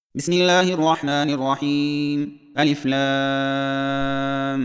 بسم الله الرحمن الرحيم. ألف لام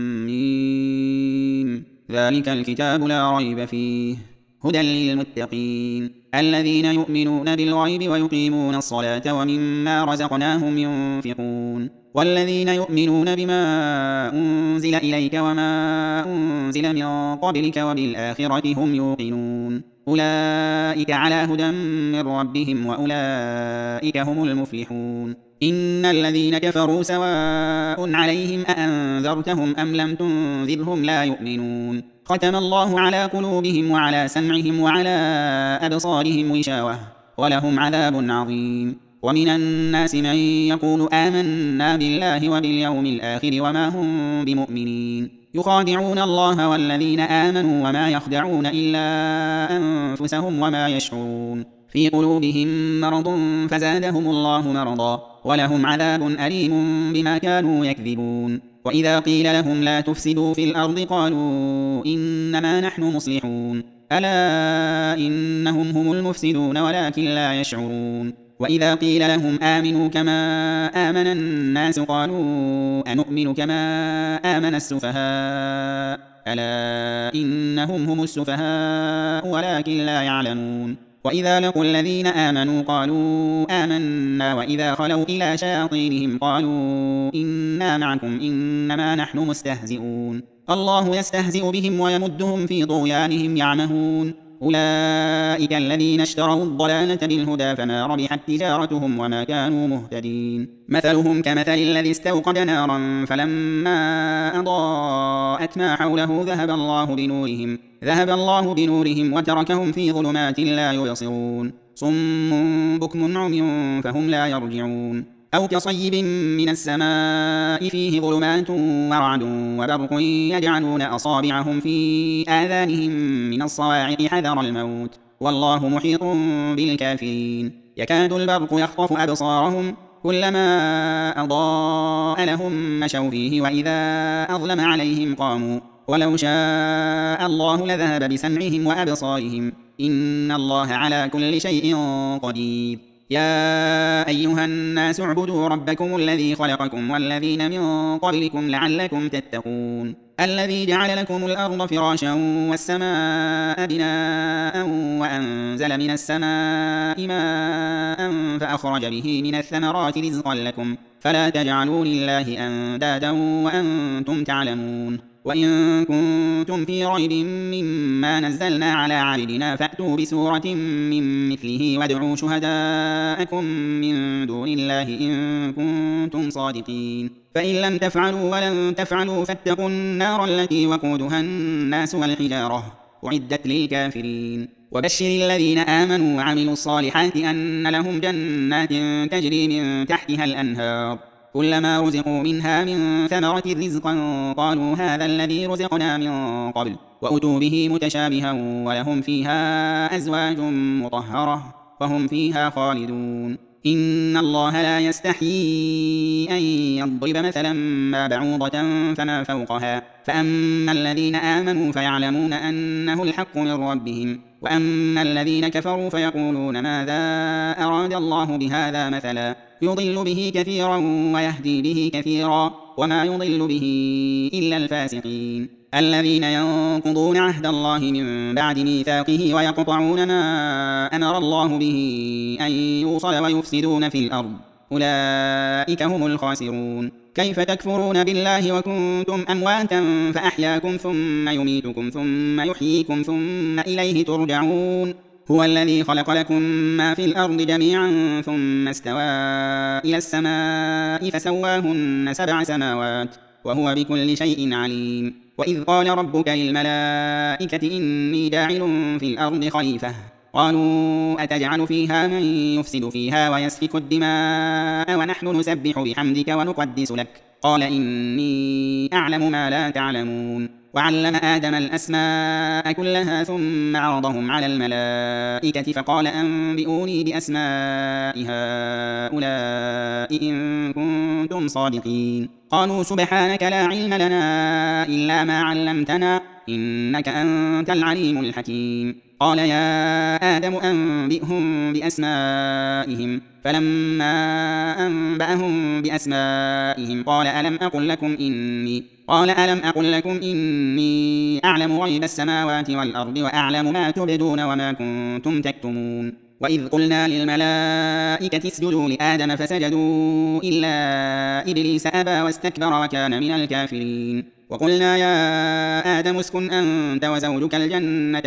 ميم. ذلك الكتاب لا ريب فيه هدى للمتقين الذين يؤمنون بالغيب ويقيمون الصلاة ومما رزقناهم ينفقون والذين يؤمنون بما أنزل إليك وما أنزل من قبلك وبالآخرة هم يوقنون أولئك على هدى من ربهم وأولئك هم المفلحون. إن الذين كفروا سواء عليهم أأنذرتهم أم لم تنذرهم لا يؤمنون ختم الله على قلوبهم وعلى سمعهم وعلى أبصارهم غشاوة ولهم عذاب عظيم. ومن الناس من يقول آمنا بالله وباليوم الآخر وما هم بمؤمنين يخادعون الله والذين آمنوا وما يخدعون إلا أنفسهم وما يشعرون في قلوبهم مرض فزادهم الله مرضا ولهم عذاب أليم بما كانوا يكذبون. وإذا قيل لهم لا تفسدوا في الأرض قالوا إنما نحن مصلحون ألا إنهم هم المفسدون ولكن لا يشعرون. وإذا قيل لهم آمنوا كما آمن الناس قالوا أنؤمن كما آمن السفهاء ألا إنهم هم السفهاء ولكن لا يعلمون. وإذا لقوا الذين آمنوا قالوا آمنا وإذا خلوا إلى شياطينهم قالوا إنا معكم إنما نحن مستهزئون الله يستهزئ بهم ويمدهم في طغيانهم يعمهون. أولئك الذين اشتروا الضلالة بالهدى فما ربحت تجارتهم وما كانوا مهتدين. مثلهم كمثل الذي استوقد نارا فلما أضاءت ما حوله ذهب الله بنورهم وتركهم في ظلمات لا يبصرون صم بكم عمي فهم لا يرجعون. أو كصيب من السماء فيه ظلمات ورعد وبرق يجعلون أصابعهم في آذانهم من الصواعق حذر الموت والله محيط بالكافرين. يكاد البرق يخطف أبصارهم كلما أضاء لهم مشوا فيه وإذا أظلم عليهم قاموا ولو شاء الله لذهب بسمعهم وأبصارهم إن الله على كل شيء قدير. يا أيها الناس اعبدوا ربكم الذي خلقكم والذين من قبلكم لعلكم تتقون الذي جعل لكم الأرض فراشا والسماء بناء وأنزل من السماء ماء فأخرج به من الثمرات رزقا لكم فلا تجعلوا لله أندادا وأنتم تعلمون. وإن كنتم في ريب مما نزلنا على عبدنا فأتوا بسورة من مثله وادعوا شهداءكم من دون الله إن كنتم صادقين فإن لم تفعلوا ولن تفعلوا فاتقوا النار التي وقودها الناس والحجارة أعدت للكافرين. وبشر الذين آمنوا وعملوا الصالحات أن لهم جنات تجري من تحتها الأنهار كلما رزقوا منها من ثمرة رزقا قالوا هذا الذي رزقنا من قبل وأتوا به متشابها ولهم فيها أزواج مطهرة وهم فيها خالدون. إن الله لا يستحيي أن يضرب مثلا ما بعوضة فما فوقها فأما الذين آمنوا فيعلمون أنه الحق من ربهم وأما الذين كفروا فيقولون ماذا أراد الله بهذا مثلا يضل به كثيرا ويهدي به كثيرا وما يضل به إلا الفاسقين الذين ينقضون عهد الله من بعد ميثاقه ويقطعون ما أمر الله به أن يوصل ويفسدون في الأرض أولئك هم الخاسرون. كيف تكفرون بالله وكنتم أمواتا فأحياكم ثم يميتكم ثم يحييكم ثم إليه ترجعون هو الذي خلق لكم ما في الأرض جميعا ثم استوى إلى السماء فسواهن 7 سماوات وهو بكل شيء عليم. وإذ قال ربك للملائكة إني جاعل في الأرض خليفة قالوا أتجعل فيها من يفسد فيها ويسفك الدماء ونحن نسبح بحمدك ونقدس لك قال إني أعلم ما لا تعلمون. وعلم آدم الأسماء كلها ثم عرضهم على الملائكة فقال أنبئوني بأسماء هؤلاء إن كنتم صادقين قالوا سبحانك لا علم لنا إلا ما علمتنا إنك أنت العليم الحكيم. قال يا آدم أنبئهم بأسمائهم فلما أنبأهم بأسمائهم قال ألم أقل لكم إني أعلم غيب السماوات والأرض وأعلم ما تبدون وما كنتم تكتمون وإذ قلنا للملائكة اسجدوا لآدم فسجدوا إلا إبليس أبى واستكبر وكان من الكافرين وقلنا يا آدم اسكن أنت وزوجك الجنة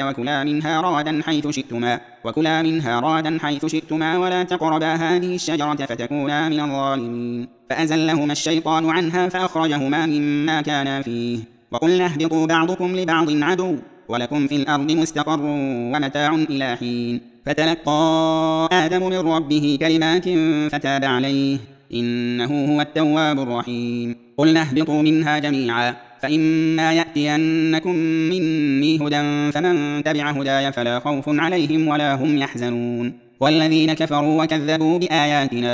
وكلا منها رغدا حيث شئتما ولا تقربا هذه الشجرة فتكونا من الظالمين فأزلهما الشيطان عنها فأخرجهما مما كانا فيه وقلنا اهبطوا بعضكم لبعض عدو ولكم في الأرض مستقر ومتاع إلى حين فتلقى آدم من ربه كلمات فتاب عليه إنه هو التواب الرحيم قلنا اهبطوا منها جميعا فإما يأتينكم مني هدى فمن تبع هداي فلا خوف عليهم ولا هم يحزنون والذين كفروا وكذبوا بآياتنا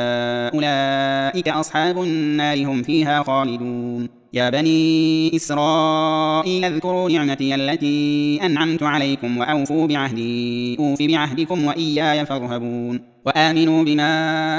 أولئك أصحاب النار هم فيها خالدون يا بني إسرائيل اذكروا نعمتي التي أنعمت عليكم وأوفوا بعهدي أوف بعهدكم وإياي فارهبون وآمنوا بما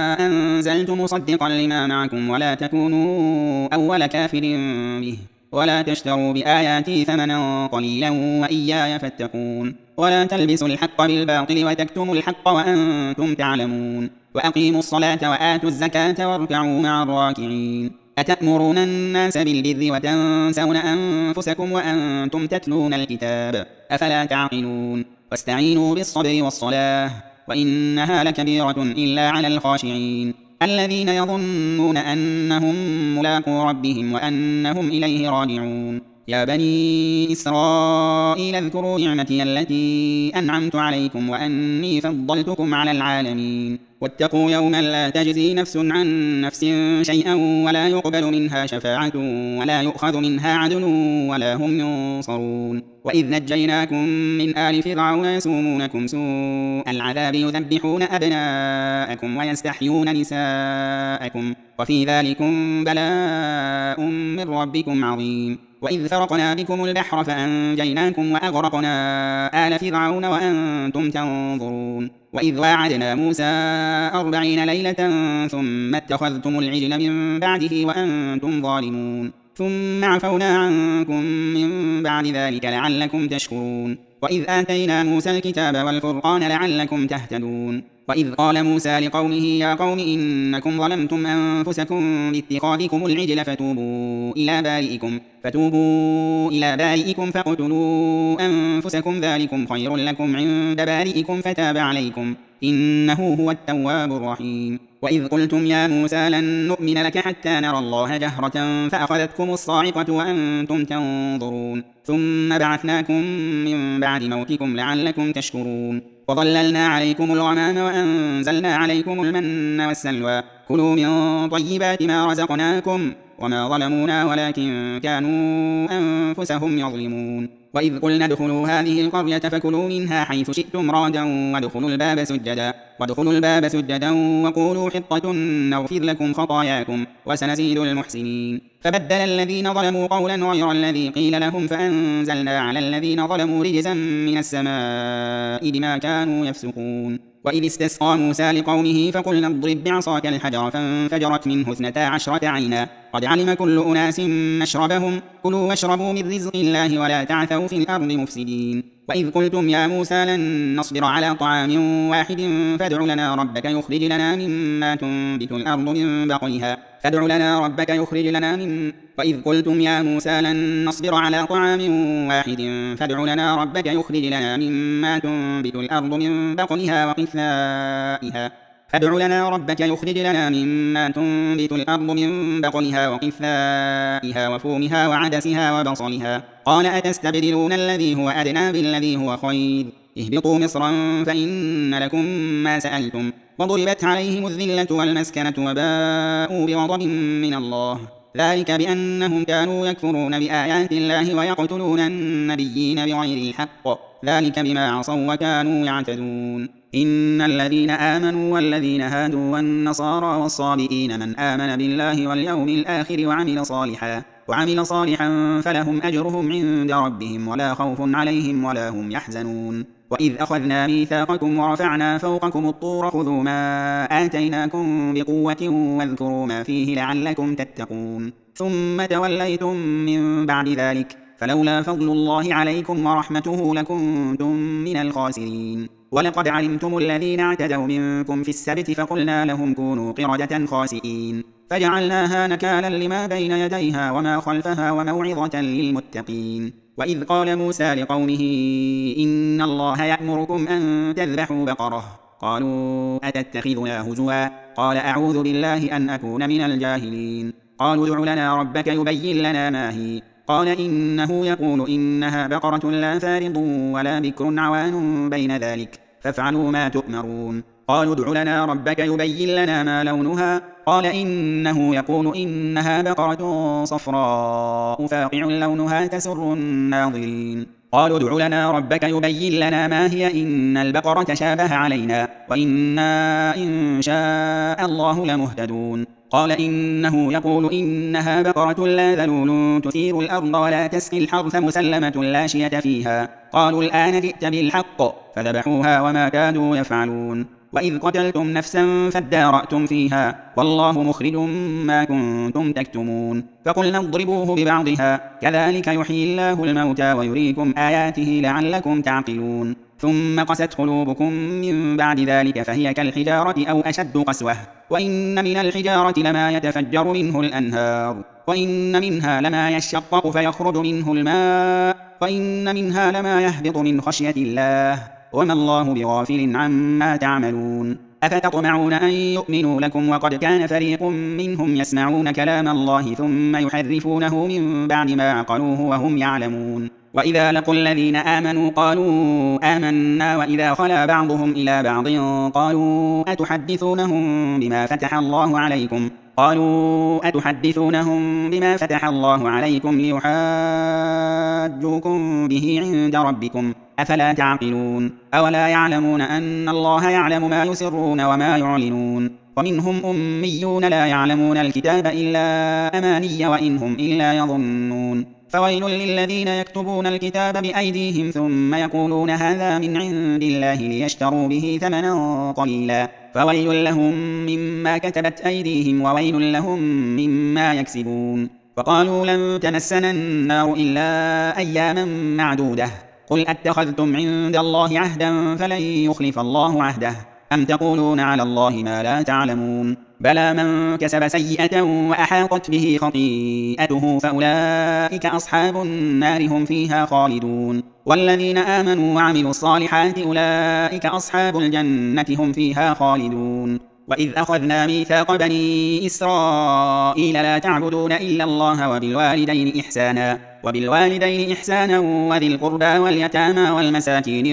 أنزلت مصدقا لما معكم ولا تكونوا أول كافر به ولا تشتروا بآياتي ثمنا قليلا وإياي فاتقون ولا تلبسوا الحق بالباطل وتكتموا الحق وأنتم تعلمون وأقيموا الصلاة وآتوا الزكاة واركعوا مع الراكعين أتأمرون الناس بالبر وتنسون أنفسكم وأنتم تتلون الكتاب أفلا تعقلون واستعينوا بالصبر والصلاة وإنها لكبيرة إلا على الخاشعين الذين يظنون أنهم ملاقو ربهم وأنهم إليه راجعون يا بني إسرائيل اذكروا نعمتي التي أنعمت عليكم وأني فضلتكم على العالمين واتقوا يوما لا تجزي نفس عن نفس شيئا ولا يقبل منها شفاعة ولا يؤخذ منها عدل ولا هم ينصرون وإذ نجيناكم من آل فرعون يسومونكم سوء العذاب يذبحون أبناءكم ويستحيون نساءكم وفي ذلكم بلاء من ربكم عظيم وإذ فرقنا بكم البحر فأنجيناكم وأغرقنا آل فرعون وأنتم تنظرون وإذ واعدنا موسى 40 ليلة ثم اتخذتم العجل من بعده وأنتم ظالمون ثم عفونا عنكم من بعد ذلك لعلكم تشكرون وإذ آتينا موسى الكتاب والفرقان لعلكم تهتدون وإذ قال موسى لقومه يا قوم إنكم ظلمتم أنفسكم باتخاذكم العجل فتوبوا إلى بارئكم فاقتلوا أنفسكم ذلكم خير لكم عند بارئكم فتاب عليكم إنه هو التواب الرحيم وإذ قلتم يا موسى لن نؤمن لك حتى نرى الله جهرة فأخذتكم الصاعقة وأنتم تنظرون ثم بعثناكم من بعد موتكم لعلكم تشكرون وظللنا عليكم الغمام وأنزلنا عليكم المن والسلوى كلوا من طيبات ما رزقناكم وما ظلمونا ولكن كانوا أنفسهم يظلمون وإذ قلنا ادخلوا هذه القرية فكلوا منها حيث شئتم رغدا وادخلوا الباب سجدا وقولوا حطة نغفر لكم خطاياكم وسنزيد المحسنين فبدل الذين ظلموا قولا غير الذي قيل لهم فأنزلنا على الذين ظلموا رجزا من السماء بما كانوا يفسقون وإذ استسقى موسى لقومه فقلنا اضرب بعصاك الحجر فانفجرت منه 12 عينا قد علم كل أناس مشربهم كلوا واشربوا من رزق الله ولا تعثوا في الأرض مفسدين وإذ قلتم يا موسى لن نصبر على طعام واحد فادع لنا ربك يخرج لنا مما تنبت الأرض من بقلها وإذ قلتم يا موسى لن نصبر على طعام واحد فادع لنا ربك يخرج لنا مما تنبت الأرض من بقلها وقثائها وفومها وعدسها وبصلها قال أتستبدلون الذي هو أدنى بالذي هو خير اهبطوا مصرا فإن لكم ما سألتم وضربت عليهم الذلة والمسكنة وباءوا بغضب من الله ذلك بأنهم كانوا يكفرون بآيات الله ويقتلون النبيين بغير الحق ذلك بما عصوا وكانوا يعتدون إن الذين آمنوا والذين هادوا والنصارى والصابئين من آمن بالله واليوم الآخر وعمل صالحا فلهم أجرهم عند ربهم ولا خوف عليهم ولا هم يحزنون. وإذ أخذنا ميثاقكم ورفعنا فوقكم الطور خذوا ما آتيناكم بقوة واذكروا ما فيه لعلكم تتقون ثم توليتم من بعد ذلك فلولا فضل الله عليكم ورحمته لكنتم من الخاسرين. ولقد علمتم الذين اعتدوا منكم في السبت فقلنا لهم كونوا قردة خاسئين فجعلناها نكالا لما بين يديها وما خلفها وموعظة للمتقين. وإذ قال موسى لقومه إن الله يأمركم أن تذبحوا بقرة قالوا أتتخذنا هزوا قال أعوذ بالله أن أكون من الجاهلين. قالوا ادع لنا ربك يبين لنا ما هي قال إنه يقول إنها بقرة لا فارض ولا بكر عوان بين ذلك فافعلوا ما تؤمرون. قالوا ادع لنا ربك يبين لنا ما لونها قال إنه يقول إنها بقرة صفراء فاقع لونها تسر الناظرين. قالوا ادع لنا ربك يبين لنا ما هي إن البقرة شابه علينا وإنا إن شاء الله لمهتدون. قال إنه يقول إنها بقرة لا ذلول تثير الأرض ولا تسقي الحرث مسلمة لا شية فيها. قالوا الآن جئت بالحق فذبحوها وما كادوا يفعلون. وإذ قتلتم نفسا فادارأتم فيها والله مخرج ما كنتم تكتمون. فقلنا اضربوه ببعضها كذلك يحيي الله الموتى ويريكم آياته لعلكم تعقلون. ثم قست قلوبكم من بعد ذلك فهي كالحجارة أو أشد قسوة وإن من الحجارة لما يتفجر منه الأنهار وإن منها لما يشقق فيخرج منه الماء وإن منها لما يهبط من خشية الله وما الله بغافل عما تعملون. أفتطمعون أن يؤمنوا لكم وقد كان فريق منهم يسمعون كلام الله ثم يحرفونه من بعد ما عقلوه وهم يعلمون. وإذا لقوا الذين آمنوا قالوا آمنا وإذا خلا بعضهم إلى بعض قالوا أتحدثونهم بما فتح الله عليكم ليحاجوكم به عند ربكم أفلا تعقلون. أولا يعلمون أن الله يعلم ما يسرون وما يعلنون. ومنهم أميون لا يعلمون الكتاب إلا أماني وإن هم إلا يظنون. فويل للذين يكتبون الكتاب بأيديهم ثم يقولون هذا من عند الله ليشتروا به ثمنا قليلا فويل لهم مما كتبت أيديهم وويل لهم مما يكسبون. وقالوا لن تمسنا النار إلا أياما معدودة قل أتخذتم عند الله عهدا فلن يخلف الله عهده أم تقولون على الله ما لا تعلمون. بلى من كسب سيئة وأحاطت به خطيئته فأولئك أصحاب النار هم فيها خالدون. والذين آمنوا وعملوا الصالحات أولئك أصحاب الجنة هم فيها خالدون. وإذ أخذنا ميثاق بني إسرائيل لا تعبدون إلا الله وبالوالدين إحسانا وذي القربى واليتامى والمساكين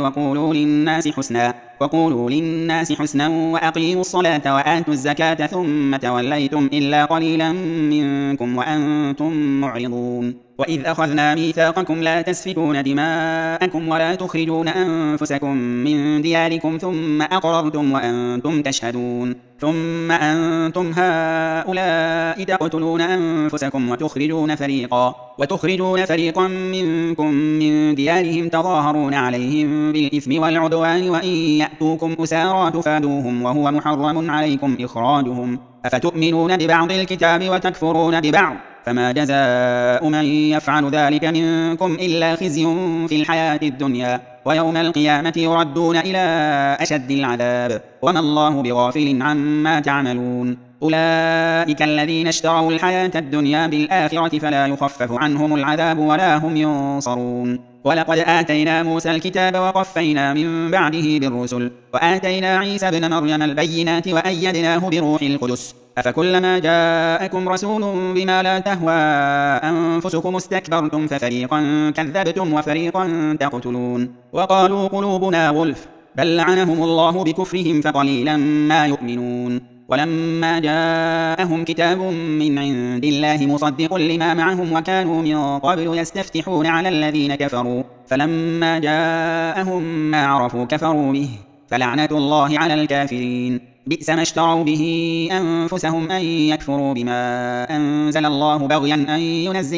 وقولوا للناس حسنا وأقيموا الصلاة وآتوا الزكاة ثم توليتم إلا قليلا منكم وأنتم معرضون. وإذ أخذنا ميثاقكم لا تسفكون دماءكم ولا تخرجون أنفسكم من دياركم ثم أقررتم وأنتم تشهدون. ثم أنتم هؤلاء تقتلون أنفسكم وتخرجون فريقا منكم من ديارهم تظاهرون عليهم بالإثم والعدوان وإن يأتوكم أسارى تفادوهم وهو محرم عليكم إخراجهم أفتؤمنون ببعض الكتاب وتكفرون ببعض فما جزاء من يفعل ذلك منكم إلا خزي في الحياة الدنيا ويوم القيامة يردون إلى أشد العذاب وما الله بغافل عما تعملون. أولئك الذين اشتروا الحياة الدنيا بالآخرة فلا يخفف عنهم العذاب ولا هم ينصرون. ولقد آتينا موسى الكتاب وقفينا من بعده بالرسل وآتينا عيسى ابن مريم البينات وأيدناه بروح القدس أفكلما جاءكم رسول بما لا تهوى أنفسكم استكبرتم ففريقا كذبتم وفريقا تقتلون. وقالوا قلوبنا غلف بل لعنهم الله بكفرهم فقليلا ما يؤمنون. ولما جاءهم كتاب من عند الله مصدق لما معهم وكانوا من قبل يستفتحون على الذين كفروا فلما جاءهم ما عرفوا كفروا به فلعنة الله على الكافرين. بئس ما اشتروا به أنفسهم أن يكفروا بما أنزل الله بغيا أن ينزل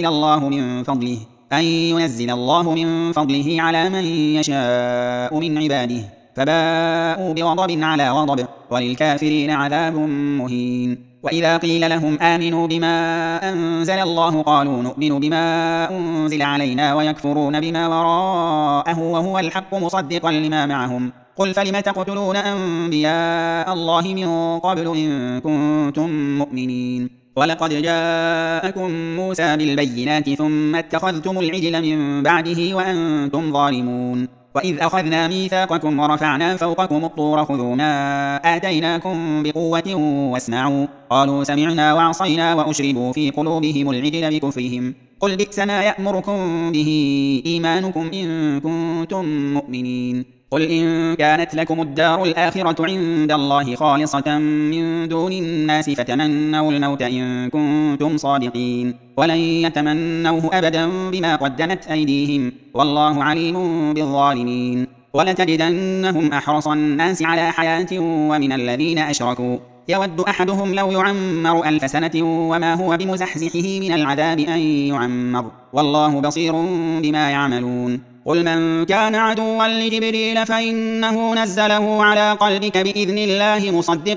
الله من فضله على من يشاء من عباده، فباءوا بغضب على غضب، وللكافرين عذاب مهين. وإذا قيل لهم آمنوا بما أنزل الله قالوا نؤمن بما أنزل علينا ويكفرون بما وراءه وهو الحق مصدقا لما معهم. قل فلم تقتلون أنبياء الله من قبل إن كنتم مؤمنين؟ ولقد جاءكم موسى بالبينات ثم اتخذتم العجل من بعده وأنتم ظالمون. وإذ أخذنا ميثاقكم ورفعنا فوقكم الطور خذوا ما آتيناكم بقوة واسمعوا. قالوا سمعنا وعصينا وأشربوا في قلوبهم العجل بكفرهم. قل بئس ما يأمركم به إيمانكم إن كنتم مؤمنين. قل إن كانت لكم الدار الآخرة عند الله خالصة من دون الناس فتمنوا الموت إن كنتم صادقين، ولن يتمنوه أبدا بما قدمت أيديهم والله عليم بالظالمين. ولتجدنهم أحرص الناس على حياة ومن الذين أشركوا يود أحدهم لو يعمر 1000 سنة وما هو بمزحزحه من العذاب أن يعمر والله بصير بما يعملون. قل من كان عدوا لجبريل فإنه نزله على قلبك بإذن الله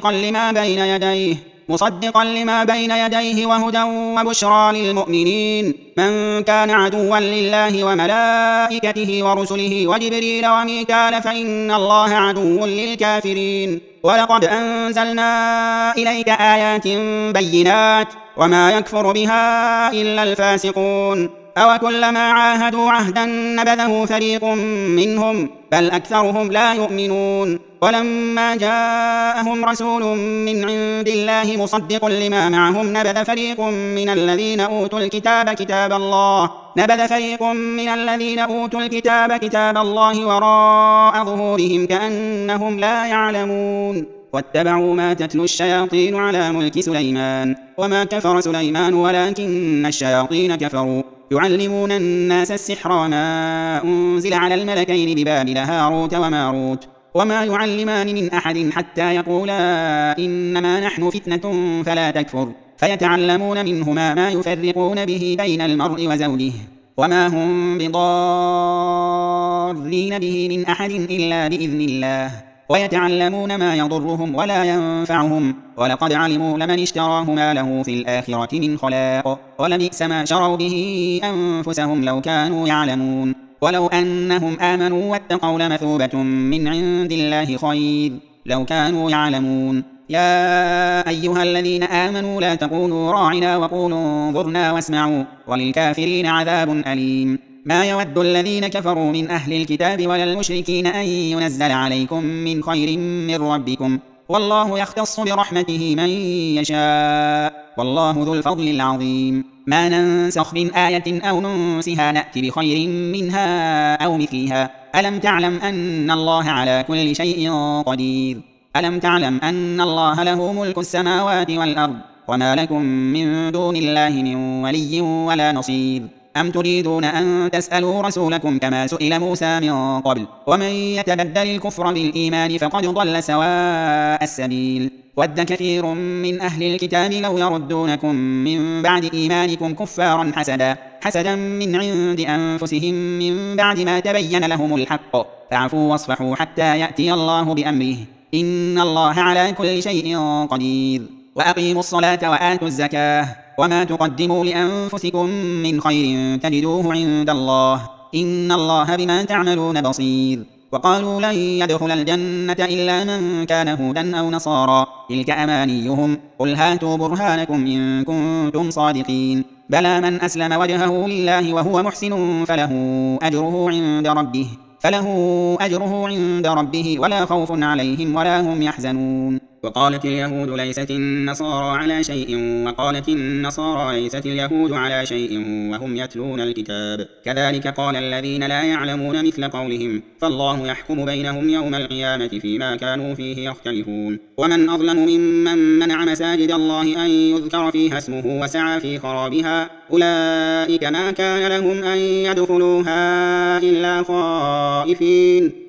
مصدقا لما بين يديه وهدى وبشرى للمؤمنين. من كان عدوا لله وملائكته ورسله وجبريل وميكال فإن الله عدو للكافرين. ولقد أنزلنا إليك آيات بينات وما يكفر بها إلا الفاسقون. أو كلما عاهدوا عهدا نبذه فريق منهم بل أكثرهم لا يؤمنون. ولما جاءهم رسول من عند الله مصدق لما معهم نبذ فريق من الذين أوتوا الكتاب كتاب الله وراء ظهورهم كأنهم لا يعلمون. واتبعوا ما تتلو الشياطين على ملك سليمان وما كفر سليمان ولكن الشياطين كفروا يعلمون الناس السحر وما أنزل على الملكين ببابل هاروت وماروت وما يعلمان من أحد حتى يقولا إنما نحن فتنة فلا تكفر فيتعلمون منهما ما يفرقون به بين المرء وزوجه وما هم بضارين به من أحد إلا بإذن الله ويتعلمون ما يضرهم ولا ينفعهم ولقد علموا لمن اشتراه ما له في الآخرة من خلاق ولبئس ما شروا به أنفسهم لو كانوا يعلمون. ولو أنهم آمنوا واتقوا لمثوبة من عند الله خير لو كانوا يعلمون. يا أيها الذين آمنوا لا تقولوا راعنا وقولوا انظرنا واسمعوا وللكافرين عذاب أليم. ما يود الذين كفروا من أهل الكتاب ولا المشركين أن ينزل عليكم من خير من ربكم والله يختص برحمته من يشاء والله ذو الفضل العظيم. ما ننسخ من آية أو ننسها نأتي بخير منها أو مثلها. ألم تعلم أن الله على كل شيء قدير. ألم تعلم أن الله له ملك السماوات والأرض وما لكم من دون الله من ولي ولا نصير. أم تريدون أن تسألوا رسولكم كما سئل موسى من قبل ومن يتبدل الكفر بالإيمان فقد ضل سواء السبيل. ود كثير من أهل الكتاب لو يردونكم من بعد إيمانكم كفارا حسدا من عند أنفسهم من بعد ما تبين لهم الحق فاعفوا واصفحوا حتى يأتي الله بأمره إن الله على كل شيء قدير. وأقيموا الصلاة وآتوا الزكاة وما تقدموا لأنفسكم من خير تجدوه عند الله إن الله بما تعملون بصير. وقالوا لن يدخل الجنة إلا من كان هودا أو نصارى تلك أمانيهم قل هاتوا برهانكم إن كنتم صادقين. بلى من أسلم وجهه لله وهو محسن فله أجره عند ربه ولا خوف عليهم ولا هم يحزنون. وقالت اليهود ليست النصارى على شيء وقالت النصارى ليست اليهود على شيء وهم يتلون الكتاب كذلك قال الذين لا يعلمون مثل قولهم فالله يحكم بينهم يوم القيامة فيما كانوا فيه يختلفون. ومن أظلم ممن منع مساجد الله أن يذكر فيها اسمه وسعى في خرابها أولئك ما كان لهم أن يدخلوها إلا خائفين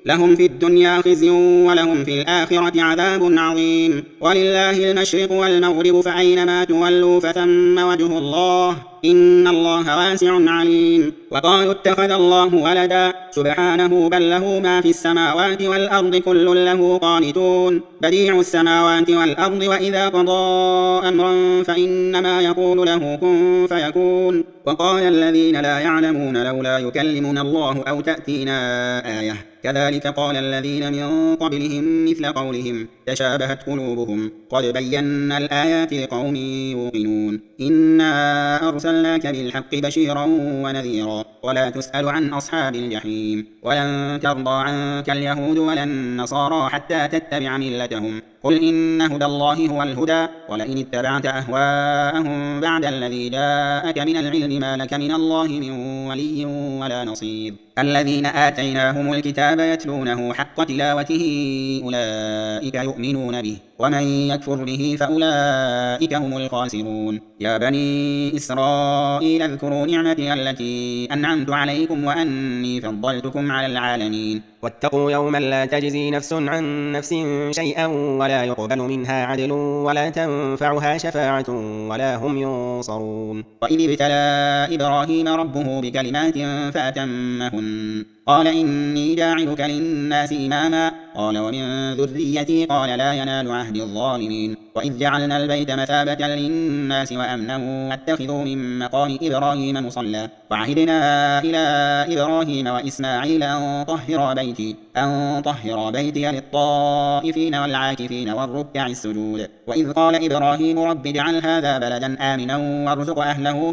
لهم في الدنيا خزي ولهم في الآخرة عذاب عظيم. ولله المشرق والمغرب فأينما تولوا فثم وجه الله إن الله واسع عليم. وقالوا اتخذ الله ولدا سبحانه بل له ما في السماوات والأرض كل له قانتون بديع السماوات والأرض وإذا قضى أمرا فإنما يقول له كن فيكون. وقال الذين لا يعلمون لولا يكلمنا الله أو تأتينا آية كذلك قال الذين من قبلهم مثل قولهم تشابهت قلوبهم قد بينا الآيات لقوم يوقنون. إنا أرسلناك بالحق بشيرا ونذيرا ولا تسأل عن أصحاب الجحيم. ولن ترضى عنك اليهود ولا النصارى حتى تتبع ملتهم قل إن هدى الله هو الهدى ولئن اتبعت أهواءهم بعد الذي جاءك من العلم ما لك من الله من ولي ولا نصير. الذين آتيناهم الكتاب يتلونه حق تلاوته أولئك يؤمنون به ومن يكفر به فأولئك هم الخاسرون. يا بني إسرائيل اذكروا نعمتي التي أنعمت عليكم وأني فضلتكم على العالمين. واتقوا يوما لا تجزي نفس عن نفس شيئا ولا يقبل منها عدل ولا تنفعها شفاعة ولا هم ينصرون. وإذ ابتلى إبراهيم ربه بكلمات فأتمهن قال إني جاعلك للناس إماما قال ومن ذريتي قال لا ينال عهد الظالمين. وإذ جعلنا البيت مثابة للناس وأمنا واتخذوا من مقام إبراهيم مصلى وعهدنا إلى إبراهيم وإسماعيل أن طهر بيتي للطائفين والعاكفين والركع السجود. وإذ قال إبراهيم رب اجعل هذا بلدا آمنا وارزق أهله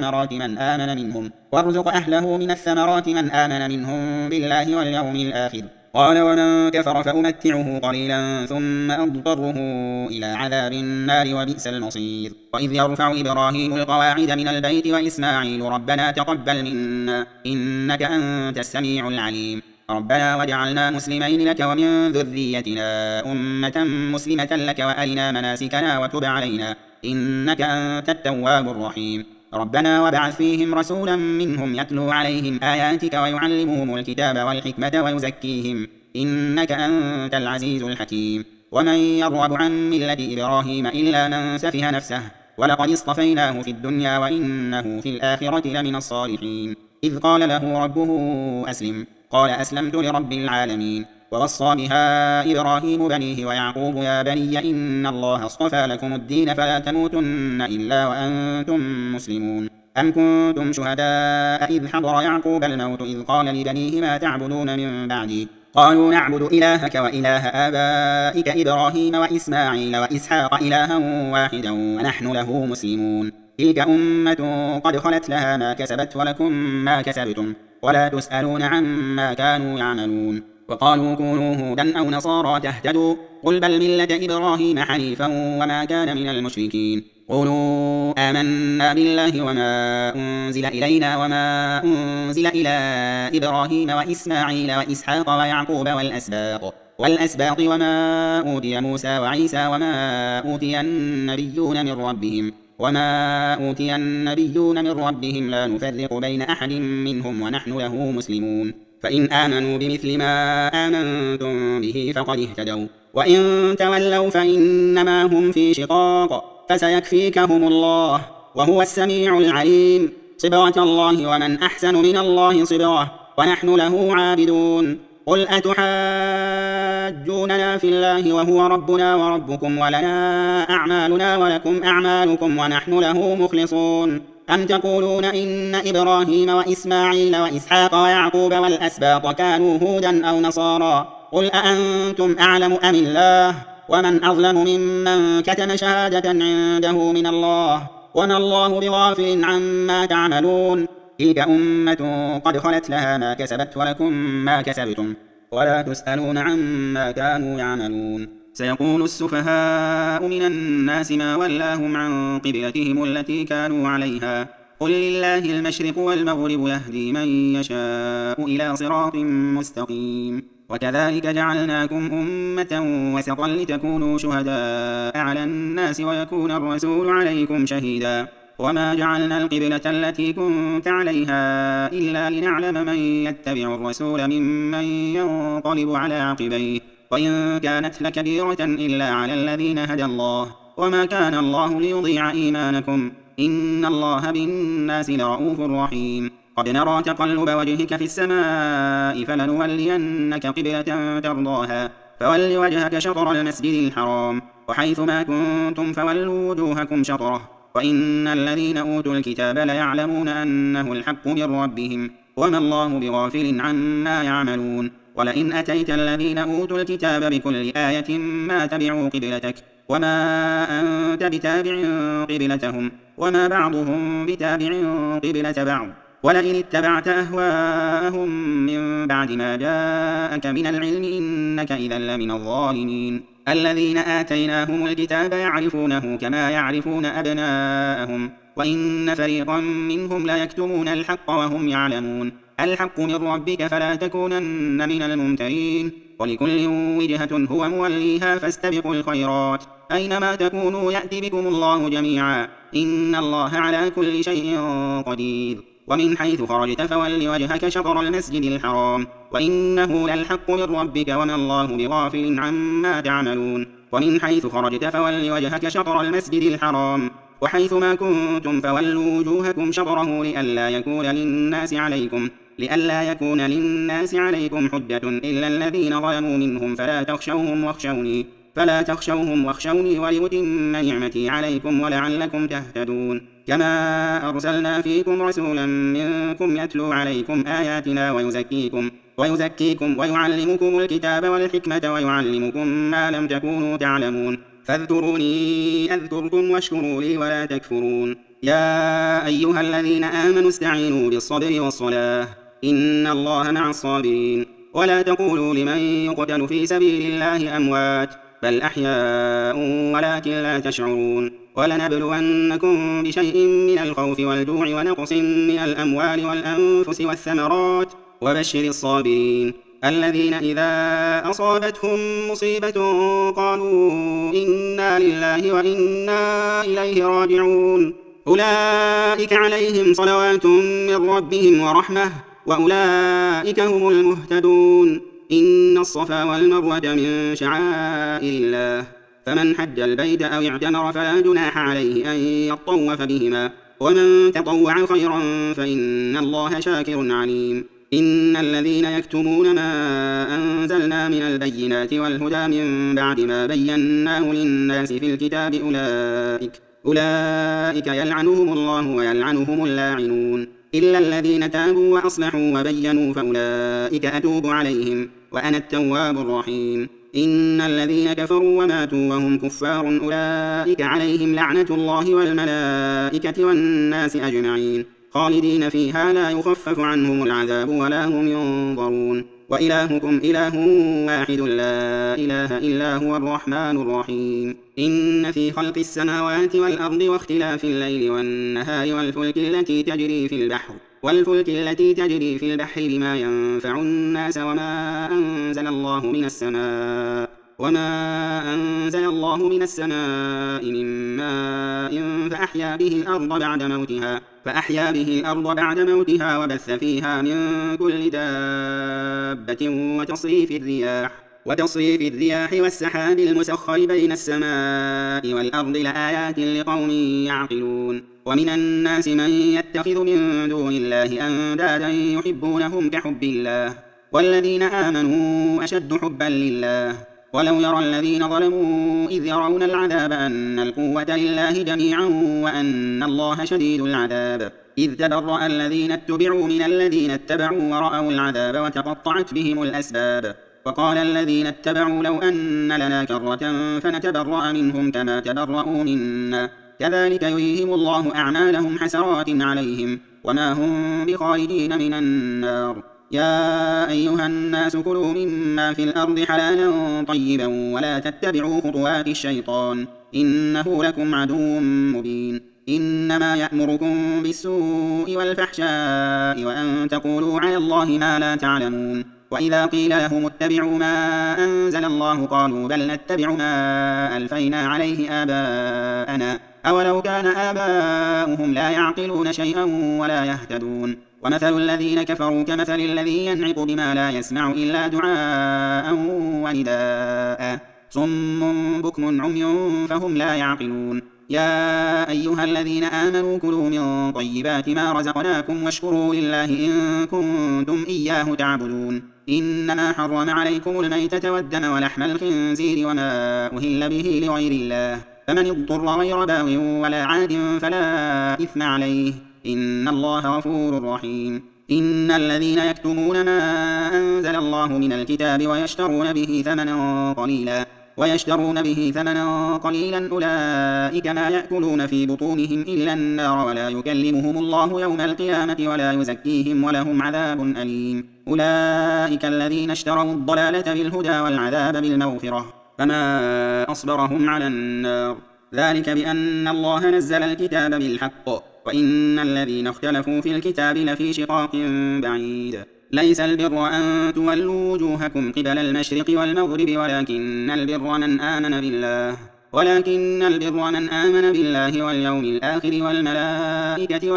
من الثمرات من آمن منهم بالله واليوم الآخر قال ومن كفر فأمتعه قليلا ثم أضطره إلى عذاب النار وبئس المصير. وإذ يرفع إبراهيم القواعد من البيت وإسماعيل ربنا تقبل منا إنك أنت السميع العليم ربنا واجعلنا مسلمين لك ومن ذريتنا أمة مسلمة لك وأرنا مناسكنا وتب علينا إنك أنت التواب الرحيم. ربنا وابعث فيهم رسولا منهم يتلو عليهم آياتك ويعلمهم الكتاب والحكمة ويزكيهم إنك أنت العزيز الحكيم. ومن يرغب عن ملة إبراهيم إلا من سفه نفسه ولقد اصطفيناه في الدنيا وإنه في الآخرة لمن الصالحين. إذ قال له ربه أسلم قال أسلمت لرب العالمين. ووصى بها إبراهيم بنيه ويعقوب يا بني إن الله اصطفى لكم الدين فلا تموتن إلا وأنتم مسلمون. أم كنتم شهداء إذ حضر يعقوب الموت إذ قال لبنيه ما تعبدون من بعدي قالوا نعبد إلهك وإله آبائك إبراهيم وإسماعيل وإسحاق إلها واحدا ونحن له مسلمون. تلك أمة قد خلت لها ما كسبت ولكم ما كسبتم ولا تسألون عما كانوا يعملون. وقالوا كونوا هودا أو نصارى تهتدوا قل بل ملة إبراهيم حنيفا وما كان من المشركين. قولوا آمنا بالله وما أنزل إلينا وما أنزل إلى إبراهيم وإسماعيل وإسحاق ويعقوب والأسباط وما أوتي موسى وعيسى وما أوتي النبيون من ربهم لا نفرق بين أحد منهم ونحن له مسلمون. فإن آمنوا بمثل ما آمنتم به فقد اهتدوا وإن تولوا فإنما هم في شقاق فسيكفيكهم الله وهو السميع العليم. صبغة الله ومن أحسن من الله صبغة ونحن له عابدون. قل أتحاجوننا في الله وهو ربنا وربكم ولنا أعمالنا ولكم أعمالكم ونحن له مخلصون. أم تقولون إن إبراهيم وإسماعيل وإسحاق ويعقوب والأسباط كانوا هودا أو نصارى قل أأنتم أعلم أم الله ومن أظلم ممن كتم شهادة عنده من الله وما الله بغافل عما تعملون. تلك أمة قد خلت لها ما كسبت ولكم ما كسبتم ولا تسألون عما كانوا يعملون. سيقول السفهاء من الناس ما ولاهم عن قبلتهم التي كانوا عليها قل لله المشرق والمغرب يهدي من يشاء إلى صراط مستقيم. وكذلك جعلناكم أمة وسطا لتكونوا شهداء على الناس ويكون الرسول عليكم شهيدا وما جعلنا القبلة التي كنت عليها إلا لنعلم من يتبع الرسول ممن ينقلب على عقبيه وإن كانت لكبيرة إلا على الذين هدى الله وما كان الله ليضيع إيمانكم إن الله بالناس لرءوف رحيم قد نرى تقلب وجهك في السماء فلنولينك قبلة ترضاها فول وجهك شطر المسجد الحرام وحيث ما كنتم فولوا وجوهكم شطره وإن الذين أوتوا الكتاب ليعلمون أنه الحق من ربهم وما الله بغافل عما يعملون ولئن أتيت الذين أوتوا الكتاب بكل آية ما تبعوا قبلتك وما أنت بتابع قبلتهم وما بعضهم بتابع قبلة بعض ولئن اتبعت أهواءهم من بعد ما جاءك من العلم إنك إذا لمن الظالمين الذين آتيناهم الكتاب يعرفونه كما يعرفون أبناءهم وإن فريقا منهم ليكتمون الحق وهم يعلمون الحق من ربك فلا تكونن من الممترين ولكل وجهة هو موليها فاستبقوا الخيرات أينما تكونوا يأتي بكم الله جميعا إن الله على كل شيء قدير ومن حيث خرجت فول وجهك شطر المسجد الحرام وإنه للحق من ربك وما الله بغافل عما تعملون ومن حيث خرجت فول وجهك شطر المسجد الحرام وحيث ما كنتم فولوا وجوهكم شطره لئلا يكون للناس عليكم حجة إلا الذين ظلموا منهم فلا تخشوهم واخشوني ولأتم نعمتي عليكم ولعلكم تهتدون كما أرسلنا فيكم رسولا منكم يتلو عليكم آياتنا ويزكيكم ويعلمكم الكتاب والحكمة ويعلمكم ما لم تكونوا تعلمون فاذكروني أذكركم واشكروا لي ولا تكفرون يا أيها الذين آمنوا استعينوا بالصبر والصلاة إن الله مع الصابرين ولا تقولوا لمن يقتل في سبيل الله أموات بل أحياء ولكن لا تشعرون ولنبلونكم بشيء من الخوف والجوع ونقص من الأموال والأنفس والثمرات وبشر الصابرين الذين إذا أصابتهم مصيبة قالوا إنا لله وإنا إليه راجعون أولئك عليهم صلوات من ربهم ورحمة وأولئك هم المهتدون إن الصفا والمروة من شعائر الله فمن حج البيت أو اعتمر فلا جناح عليه أن يطوف بهما ومن تطوع خيرا فإن الله شاكر عليم إن الذين يكتمون ما أنزلنا من البينات والهدى من بعد ما بيناه للناس في الكتاب أولئك يلعنهم الله ويلعنهم اللاعنون إلا الذين تابوا وأصلحوا وبينوا فأولئك أتوب عليهم وأنا التواب الرحيم إن الذين كفروا وماتوا وهم كفار أولئك عليهم لعنة الله والملائكة والناس أجمعين خالدين فيها لا يخفف عنهم العذاب ولا هم ينظرون وإلهكم إله واحد لا إله إلا هو الرحمن الرحيم إن في خلق السماوات والأرض واختلاف الليل والنهار والفلك التي تجري في البحر بما ينفع الناس وما أنزل الله من السماء من ماء فأحيا به الأرض بعد موتها وبث فيها من كل دابة وتصريف الرياح والسحاب المسخر بين السماء والأرض لآيات لقوم يعقلون ومن الناس من يتخذ من دون الله أندادا يحبونهم كحب الله والذين آمنوا أشد حبا لله ولو يرى الذين ظلموا إذ يرون العذاب أن القوة لله جميعا وأن الله شديد العذاب إذ تبرأ الذين اتبعوا من الذين اتبعوا ورأوا العذاب وتقطعت بهم الأسباب وقال الذين اتبعوا لو أن لنا كرة فنتبرأ منهم كما تبرأوا منا كذلك يريهم الله أعمالهم حسرات عليهم وما هم بخارجين من النار يا أيها الناس كلوا مما في الأرض حلالا طيبا ولا تتبعوا خطوات الشيطان إنه لكم عدو مبين إنما يأمركم بالسوء والفحشاء وأن تقولوا على الله ما لا تعلمون وإذا قيل لهم اتبعوا ما أنزل الله قالوا بل نتبع ما ألفينا عليه آباءنا أولو كان آباؤهم لا يعقلون شيئا ولا يهتدون ومثل الذين كفروا كمثل الذي ينعق بما لا يسمع إلا دعاء ونداء صم بكم عمي فهم لا يعقلون يا أيها الذين آمنوا كلوا من طيبات ما رزقناكم واشكروا لله إن كنتم إياه تعبدون إنما حرم عليكم الميتة والدم ولحم الخنزير وما أهل به لغير الله فمن اضطر غير باغ ولا عاد فلا إثم عليه إن الله غفور رحيم إن الذين يكتمون ما أنزل الله من الكتاب ويشترون به ثمنا قليلا أولئك ما يأكلون في بطونهم إلا النار ولا يكلمهم الله يوم القيامة ولا يزكيهم ولهم عذاب أليم أولئك الذين اشتروا الضلالة بالهدى والعذاب بالمغفرة فما أصبرهم على النار ذلك بأن الله نزل الكتاب بالحق وإن الذين اختلفوا في الكتاب لفي شقاق بعيد ليس البر أن تولوا وجوهكم قبل المشرق والمغرب ولكن البر من آمن بالله واليوم الآخر والملائكة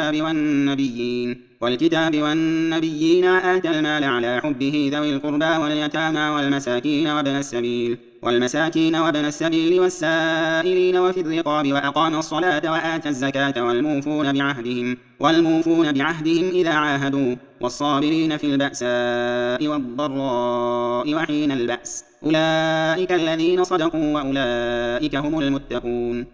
والكتاب والنبيين وآتى المال على حبه ذوي القربى واليتامى والمساكين وابن السبيل والسائلين وفي الرقاب وأقام الصلاة وآتى الزكاة والموفون بعهدهم إذا عاهدوا والصابرين في البأساء والضراء وحين البأس أولئك الذين صدقوا وأولئك هم المتقون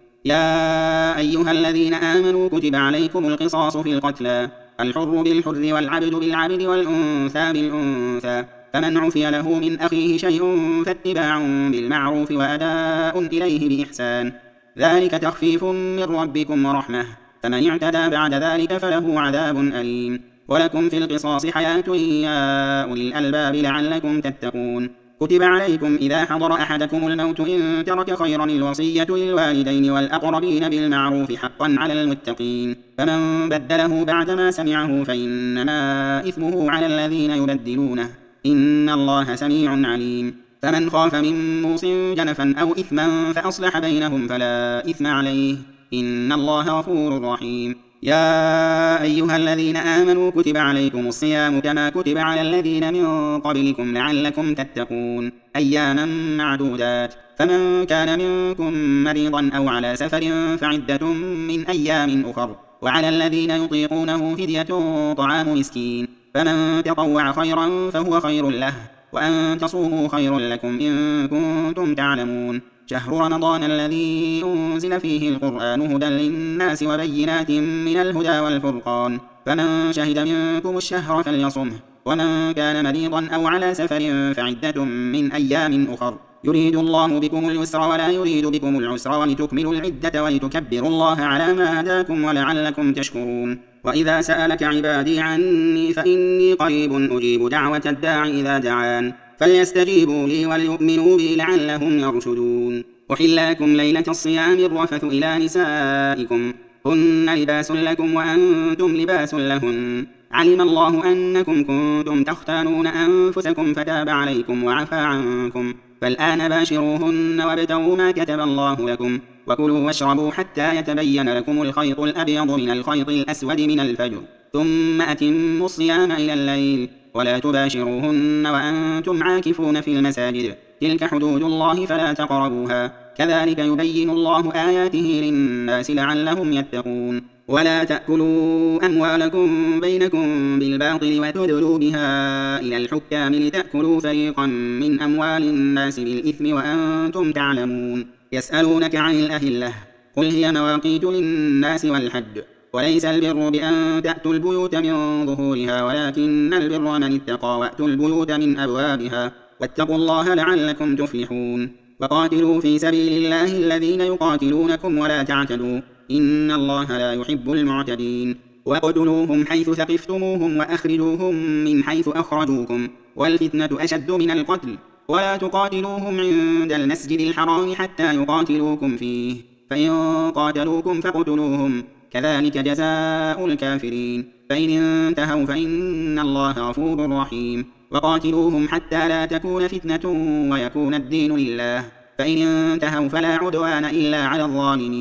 يا أيها الذين آمنوا كتب عليكم القصاص في القتلى الحر بالحر والعبد بالعبد والأنثى بالأنثى فمن عفي له من أخيه شيء فاتباع بالمعروف وأداء إليه بإحسان ذلك تخفيف من ربكم ورحمة فمن اعتدى بعد ذلك فله عذاب أليم ولكم في القصاص حياة يا أولي الألباب لعلكم تتقون كتب عليكم إذا حضر أحدكم الموت إن ترك خيرا الوصية للوالدين والأقربين بالمعروف حقا على المتقين فمن بدله بعدما سمعه فإنما إثمه على الذين يبدلونه إن الله سميع عليم فمن خاف من موص جنفا أو إثما فأصلح بينهم فلا إثم عليه إن الله غفور رحيم يا أيها الذين آمنوا كتب عليكم الصيام كما كتب على الذين من قبلكم لعلكم تتقون أياما معدودات فمن كان منكم مريضا أو على سفر فعدة من أيام أخر وعلى الذين يطيقونه فدية طعام مسكين فمن تطوع خيرا فهو خير له وأن تصوموا خير لكم إن كنتم تعلمون شهر رمضان الذي أنزل فيه القرآن هدى للناس وبينات من الهدى والفرقان فمن شهد منكم الشهر فليصمه ومن كان مريضا أو على سفر فعدة من أيام أخر يريد الله بكم اليسر ولا يريد بكم العسر ولتكملوا العدة ولتكبروا الله على ما هداكم ولعلكم تشكرون وإذا سألك عبادي عني فإني قريب أجيب دعوة الداع إذا دعان فليستجيبوا لي وليؤمنوا بي لعلهم يرشدون أحل لكم ليلة الصيام الرفث إلى نسائكم هن لباس لكم وأنتم لباس لهن علم الله أنكم كنتم تختانون أنفسكم فتاب عليكم وعفى عنكم فالآن باشروهن وابتغوا ما كتب الله لكم وكلوا واشربوا حتى يتبين لكم الخيط الأبيض من الخيط الأسود من الفجر ثم أتموا الصيام إلى الليل ولا تباشروهن وأنتم عاكفون في المساجد تلك حدود الله فلا تقربوها كذلك يبين الله آياته للناس لعلهم يتقون ولا تأكلوا أموالكم بينكم بالباطل وتدلوا بها إلى الحكام لتأكلوا فريقا من أموال الناس بالإثم وأنتم تعلمون يسألونك عن الأهلة قل هي مواقيت للناس والحج وليس البر بأن تأتوا البيوت من ظهورها ولكن البر من اتقى وأتوا البيوت من أبوابها واتقوا الله لعلكم تفلحون وقاتلوا في سبيل الله الذين يقاتلونكم ولا تعتدوا إن الله لا يحب المعتدين واقتلوهم حيث ثقفتموهم وأخرجوهم من حيث أخرجوكم والفتنة أشد من القتل ولا تقاتلوهم عند المسجد الحرام حتى يقاتلوكم فيه فإن قاتلوكم فاقتلوهم كذلك جزاء الكافرين فإن انتهوا فإن الله غفور رحيم وقاتلوهم حتى لا تكون فتنة ويكون الدين لله فإن انتهوا فلا عدوان إلا على الظالمين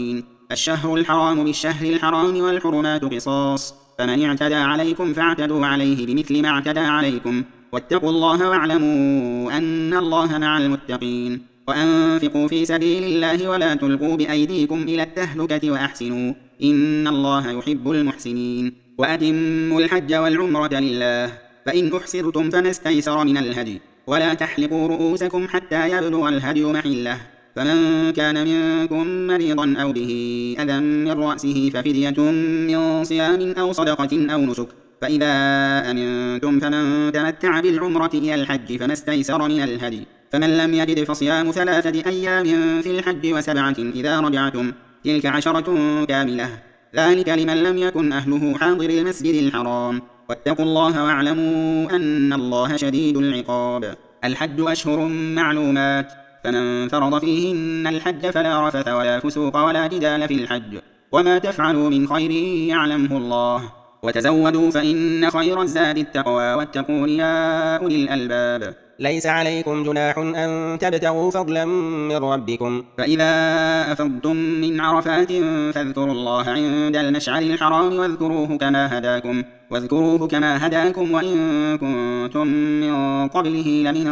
الشهر الحرام بالشهر الحرام والحرمات قصاص، فمن اعتدى عليكم فاعتدوا عليه بمثل ما اعتدى عليكم، واتقوا الله واعلموا أن الله مع المتقين. وأنفقوا في سبيل الله ولا تلقوا بأيديكم إلى التهلكة وأحسنوا إن الله يحب المحسنين. وأتموا الحج والعمرة لله، فإن أحصرتم فما استيسر من الهدي، ولا تحلقوا رؤوسكم حتى يبلغ الهدي محله، فمن كان منكم مريضا أو به أذى من رأسه ففدية من صيام أو صدقة أو نسك، فإذا أمنتم فمن تمتع بالعمرة إلى الحج فما استيسر من الهدي، فمن لم يجد فصيام 3 أيام في الحج و7 إذا رجعتم، تلك 10 كاملة، ذلك لمن لم يكن أهله حاضر المسجد الحرام. واتقوا الله واعلموا أن الله شديد العقاب. الحج أشهر معلومات، فمن فرض فيهن الحج فلا رفث ولا فسوق ولا جدال في الحج، وما تفعلوا من خير يعلمه الله، وتزودوا فإن خير الزاد التقوى واتقون يا أولي الألباب. ليس عليكم جناح أن تبتغوا فضلا من ربكم، فإذا أفضتم من عرفات فاذكروا الله عند المشعر الحرام واذكروه كما هداكم وإن كنتم من قبله لمن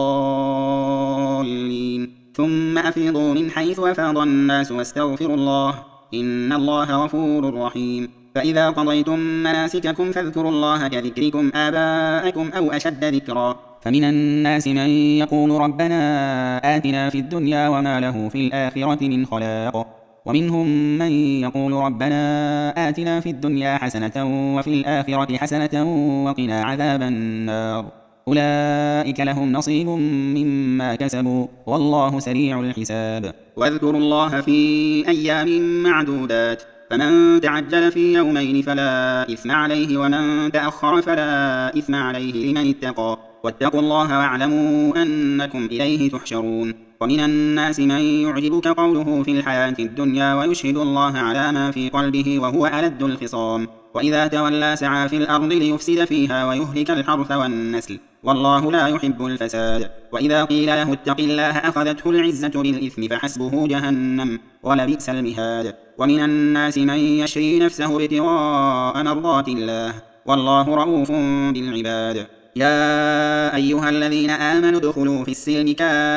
الضالين. ثم أفيضوا من حيث أفاض الناس واستغفروا الله إن الله غفور رحيم. فإذا قضيتم مناسككم فاذكروا الله كذكركم آباءكم أو أشد ذكرا. فمن الناس من يقول ربنا آتنا في الدنيا وما له في الآخرة من خلاق، ومنهم من يقول ربنا آتنا في الدنيا حسنة وفي الآخرة حسنة وقنا عذاب النار. أولئك لهم نصيب مما كسبوا والله سريع الحساب. واذكروا الله في أيام معدودات، فمن تعجل في يومين فلا إثم عليه ومن تأخر فلا إثم عليه لمن اتقى، واتقوا الله واعلموا أنكم إليه تحشرون. ومن الناس من يعجبك قوله في الحياة الدنيا ويشهد الله على ما في قلبه وهو ألد الخصام، وإذا تولى سعى في الأرض ليفسد فيها ويهلك الحرث والنسل والله لا يحب الفساد. وإذا قيل له اتق الله أخذته العزة بالإثم فحسبه جهنم ولبئس المهاد. ومن الناس من يشري نفسه ابتغاء مرضات الله والله رؤوف بالعباد. يا أيها الذين آمنوا ادخلوا في السلم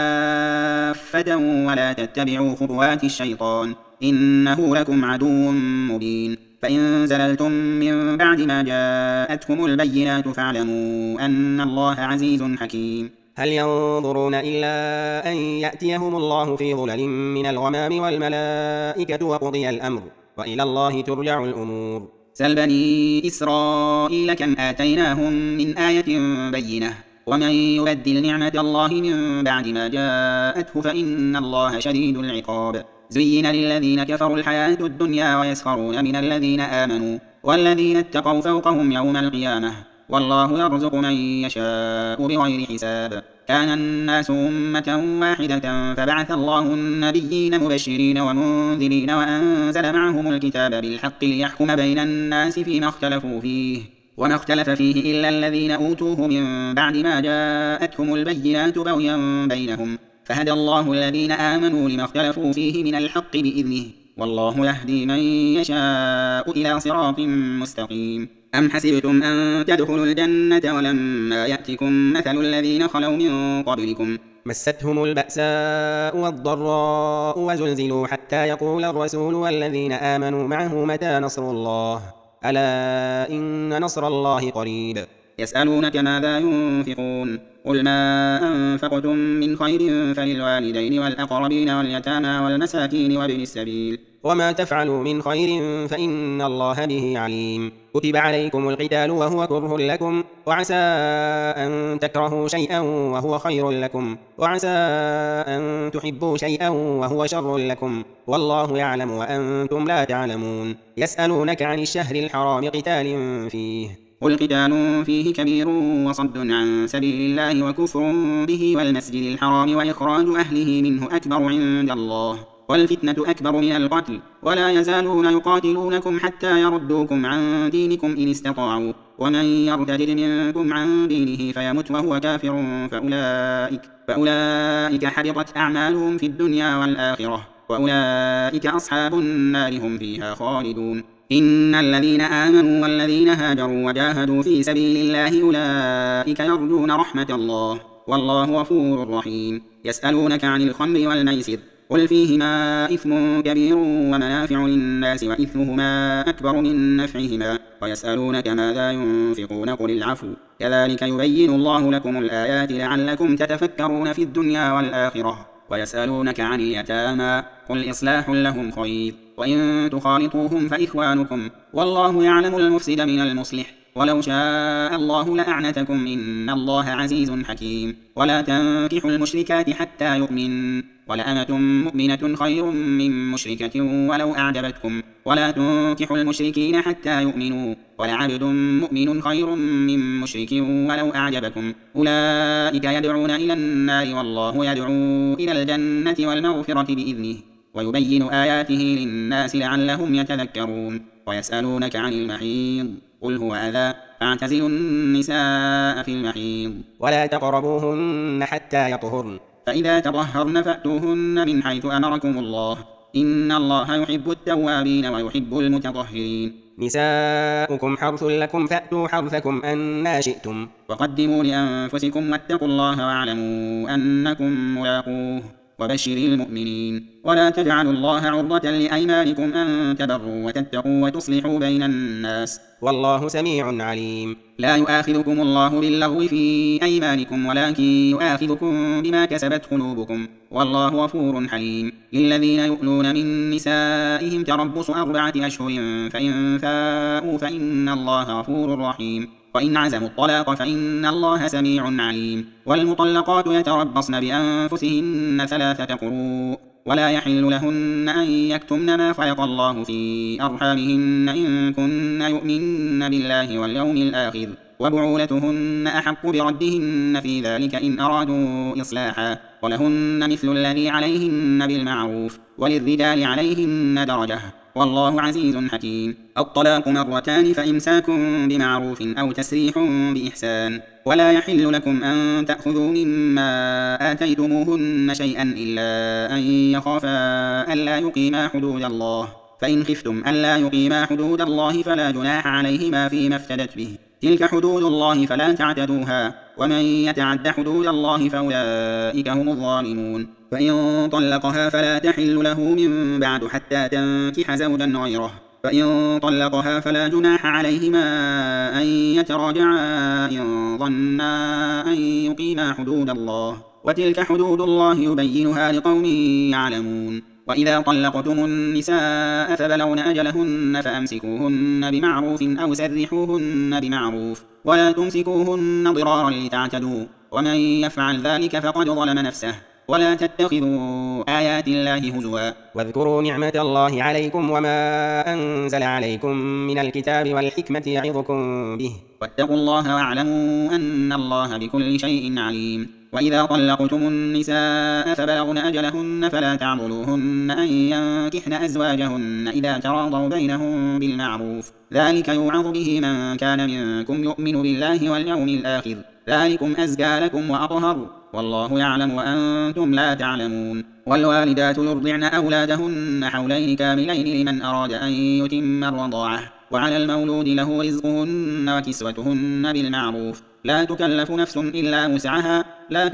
كافة ولا تتبعوا خطوات الشيطان إنه لكم عدو مبين. فإن زللتم من بعد ما جاءتكم البينات فاعلموا أن الله عزيز حكيم. هل ينظرون إلا أن يأتيهم الله في ظلل من الغمام والملائكة وقضي الأمر وإلى الله ترجع الأمور. سل بني إسرائيل كم آتيناهم من آية بينة ومن يبدل نعمة الله من بعد ما جاءته فإن الله شديد العقاب. زين للذين كفروا الحياة الدنيا ويسخرون من الذين آمنوا والذين اتقوا فوقهم يوم القيامة والله يرزق من يشاء بغير حساب. كان الناس أمة واحدة فبعث الله النبيين مبشرين ومنذرين وأنزل معهم الكتاب بالحق ليحكم بين الناس فيما اختلفوا فيه وما اختلف فيه إلا الذين أوتوه من بعد ما جاءتهم البينات بغيا بينهم فهدى الله الذين آمنوا لما اختلفوا فيه من الحق بإذنه والله يهدي من يشاء إلى صراط مستقيم. أم حسبتم أن تدخلوا الجنة ولما يأتكم مثل الذين خلوا من قبلكم مستهم البأساء والضراء وزلزلوا حتى يقول الرسول والذين آمنوا معه متى نصر الله ألا إن نصر الله قريب. يسألونك ماذا ينفقون قل ما أنفقتم من خير فللوالدين والأقربين واليتامى والمساكين وابن السبيل وما تفعلوا من خير فإن الله به عليم. كتب عليكم القتال وهو كره لكم وعسى أن تكرهوا شيئا وهو خير لكم وعسى أن تحبوا شيئا وهو شر لكم والله يعلم وأنتم لا تعلمون. يسألونك عن الشهر الحرام قتال فيه قل قتال فيه كبير وصد عن سبيل الله وكفر به والمسجد الحرام وإخراج أهله منه أكبر عند الله والفتنة أكبر من القتل ولا يزالون يقاتلونكم حتى يردوكم عن دينكم إن استطاعوا ومن يرتد منكم عن دينه فيمت وهو كافر فأولئك حبطت أعمالهم في الدنيا والآخرة وأولئك أصحاب النار هم فيها خالدون. إن الذين آمنوا والذين هاجروا وجاهدوا في سبيل الله أولئك يرجون رحمة الله، والله غفور رحيم. يسألونك عن الخمر والميسر قل فيهما إثم كبير ومنافع للناس وإثمهما أكبر من نفعهما، ويسألونك ماذا ينفقون قل العفو، كذلك يبين الله لكم الآيات لعلكم تتفكرون في الدنيا والآخرة. ويسألونك عن اليتامى قل إصلاح لهم خير، وإن تخالطوهم فإخوانكم، والله يعلم المفسد من المصلح، ولو شاء الله لأعنتكم إن الله عزيز حكيم. ولا تنكحوا المشركات حتى يؤمن، ولأمة مؤمنة خير من مشركة ولو أعجبتكم، ولا تنكحوا المشركين حتى يؤمنوا، ولعبد مؤمن خير من مشرك ولو أعجبكم، أولئك يدعون إلى النار والله يدعو إلى الجنة والمغفرة بإذنه، ويبين آياته للناس لعلهم يتذكرون. ويسألونك عن المحيض قل هو أذى فاعتزلوا النساء في المحيض ولا تقربوهن حتى يطهرن، فإذا تطهرن فأتوهن من حيث أمركم الله، إن الله يحب التوابين ويحب المتطهرين. نساؤكم حرث لكم فأتوا حرثكم أنى شئتم، وقدموا لأنفسكم واتقوا الله واعلموا أنكم ملاقوه، وبشر المؤمنين. ولا تجعلوا الله عرضة لأيمانكم أن تبروا وتتقوا وتصلحوا بين الناس، والله سميع عليم. لا يؤاخذكم الله باللغو في أيمانكم ولكن يؤاخذكم بما كسبت قلوبكم، والله غفور حليم. للذين يؤلون من نسائهم تربص 4 أشهر فإن فاءوا فإن الله غفور رحيم، وإن عزموا الطلاق فإن الله سميع عليم. والمطلقات يتربصن بأنفسهن 3 قروء، ولا يحل لهن أن يكتمن ما خلق الله في أرحامهن إن كن يؤمن بالله واليوم الآخر، وبعولتهن أحق بردهن في ذلك إن أرادوا إصلاحا، ولهن مثل الذي عليهن بالمعروف، وللرجال عليهن درجة، والله عزيز حكيم. الطلاق 2 فإمساك بمعروف أو تسريح بإحسان، ولا يحل لكم أن تأخذوا مما آتيتموهن شيئا إلا أن يخافا ألا يقيما حدود الله، فإن خفتم ألا يقيما حدود الله فلا جناح عليهما فيما افتدت به، تلك حدود الله فلا تعتدوها، ومن يتعد حدود الله فأولئك هم الظالمون. فإن طلقها فلا تحل له من بعد حتى تنكح زوجا غيره، فإن طلقها فلا جناح عليهما أن يتراجعا إن ظنا أن يقيما حدود الله، وتلك حدود الله يبينها لقوم يعلمون. وإذا طلقتم النساء فبلغن أجلهن فأمسكوهن بمعروف أو سرحوهن بمعروف، ولا تمسكوهن ضرارا لتعتدوا، ومن يفعل ذلك فقد ظلم نفسه. ولا تتخذوا آيات الله هزوا، واذكروا نعمة الله عليكم وما أنزل عليكم من الكتاب والحكمة يعظكم به، واتقوا الله واعلموا أن الله بكل شيء عليم. وإذا طلقتم النساء فبلغن أجلهن فلا تعضلوهن أن ينكحن أزواجهن إذا تراضوا بينهم بالمعروف، ذلك يوعظ به من كان منكم يؤمن بالله واليوم الآخر، ذلكم أزكى لكم وأطهر، والله يعلم وأنتم لا تعلمون. والوالدات يرضعن أولادهن حولين كاملين لمن أراد أن يتم الرضاعة، وعلى المولود له رزقهن وكسوتهن بالمعروف، لا تكلف نفس إلا وسعها، لا